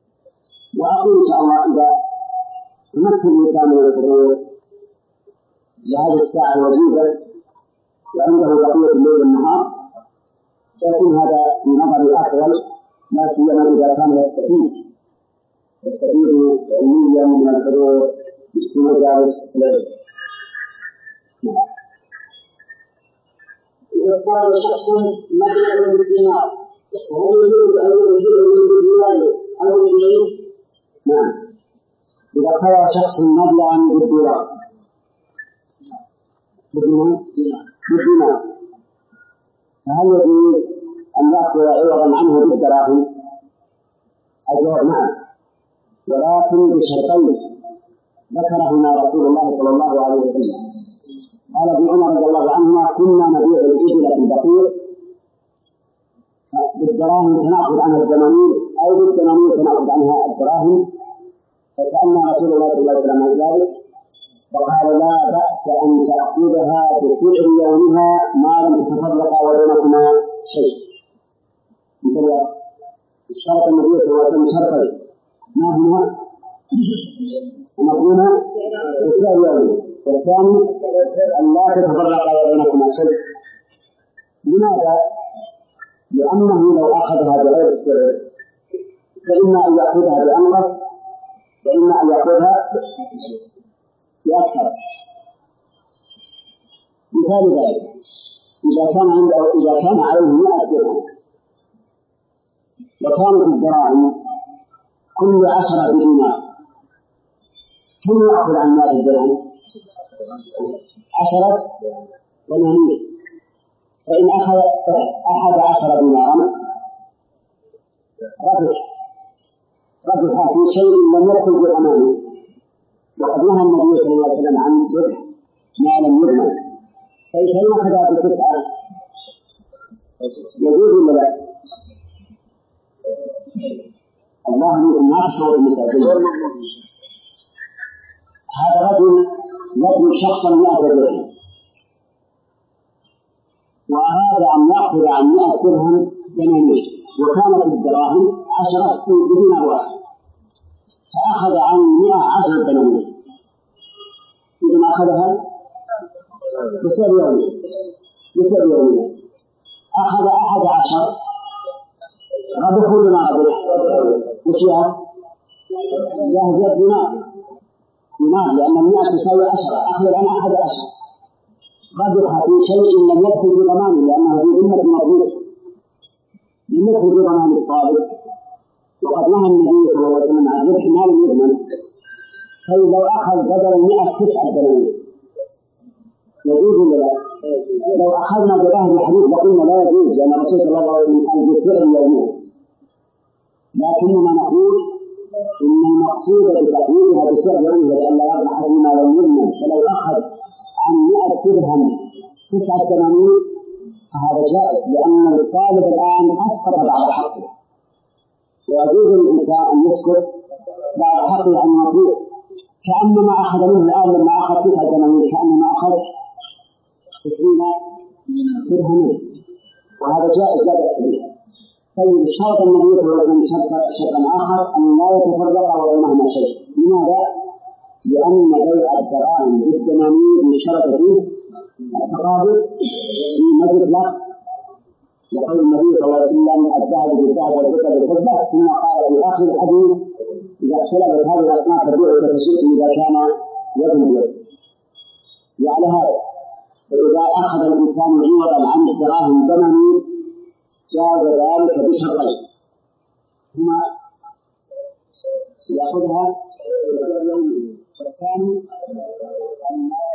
وأقول إن شاء الله إذا تمكن الإنسان من الحضور لهذه الساعة الوجيزة وعنده بقية الليل والنهار، فيكون هذا في نظري أفضل، لا سيما إذا كان يستفيد يستفيد علميا من الحضور في مجالس الليل. إذا صار شخص مثلا بالدينار هل يجوز أن يوجده من بالدينار أو بالدين؟ نعم، إذا صار شخص مبلغا بالدولار بالدينار فهل يجوز أن يأخذ عوضا عنه بالدراهم؟ الجواب نعم، ولكن بشرطين ذكرهما رسول الله صلى الله عليه وسلم. قال ابن عمر رضي الله عنهما: كنا نبيع الإبل في البقيع بالدراهم فنأخذ عنها الدنانير، أو بالدنانير فنأخذ عنها الدراهم. فسألنا رسول الله صلى الله عليه وسلم عن ذلك فقال: لا بأس أن تأخذها بسعر يومها ما لم تتفرقا وبينكما شيء. مثل الشرط النبي صلى الله عليه وسلم شرطين: ما هما؟ مقرونة بسعر يومها، والثاني أن لا تتفرقا وبينكما شيء. لماذا؟ لأنه لو أخذها بغير السعر فإما أن يأخذها بأنقص وإما أن يأخذها بأكثر. مثال ذلك: إذا كان عنده إذا كان عليه مئة درهم وكانت الدراهم كل عشرة دينار، كم يأخذ عن مئة درهم؟ عشرة دنانير. فإن أخذ أحد عشر دينارا ربح ربح في شيء لم يدخل بضمانه، وقد نهى النبي صلى الله عليه وسلم عن ربح ما لم يضمن. فإذا أخذ بتسعة يجوز ولا لا؟ الله منكم ما تشعر المساجين. هذا رجل يبني شخصا مئة درهم وأراد أن يأخذ عن مئة درهم دنانير، وكانت الدراهم عشرة دينار واحد، فأخذ عن مئة عشر دنانير. إذا أخذها بسعر يومي بسعر يومي أخذ أحد عشر ربح ولا ما ربح؟ وشيها جاهزة دينار دينار، لأن المئة تساوي عشرة، أخذ عن أحد عشر ربح في شيء لم يدخل بضمانه، لأنه في ذمة مطلوب لم يدخل بضمان الطالب، وقد نهى النبي صلى الله عليه وسلم عن ربح ما لم يضمن. فلو أخذ بدل المئة تسعة دنانير يجوز ولا لا؟ لو أخذنا بظاهر الحديث لقلنا لا يجوز، لأن الرسول صلى الله عليه وسلم قال بسعر يومه، لكننا نقول إن المقصود بتقويمها بسعر يومه لأن يربح بما لم يضمن. فلو أخذ عن مئة درهم تسعة دنانير فهذا جائز، لأن الطالب الآن أسقط بعد حقه، ويجوز للإنسان أن يسقط بعد حقه عن مطلوب، كأنما أخذ منه الآن لما أخذ تسعة دنانير كأنما أخذ تسعين درهمين، وهذا جائز لا بأس به. طيب شرط النبي صلى الله عليه وسلم شرطا آخر أن لا يتفرق وبينهما شيء. لماذا؟ لأن بيع الدراهم بالدنانير يشترط فيه التقابل في مجلس له، يقول النبي صلى الله عليه وسلم: الذهب بالذهب والفضة بالفضة. ثم قال في آخر الحديث: إذا اختلفت هذه الأصناف فبيعوا كفشئت إذا كان يد بيد. وعلى هذا فإذا أخذ الإنسان عوضا عن الدراهم دنانير جاز ذلك بشرطين: ثم يأخذها بسعر يومه، والثاني أن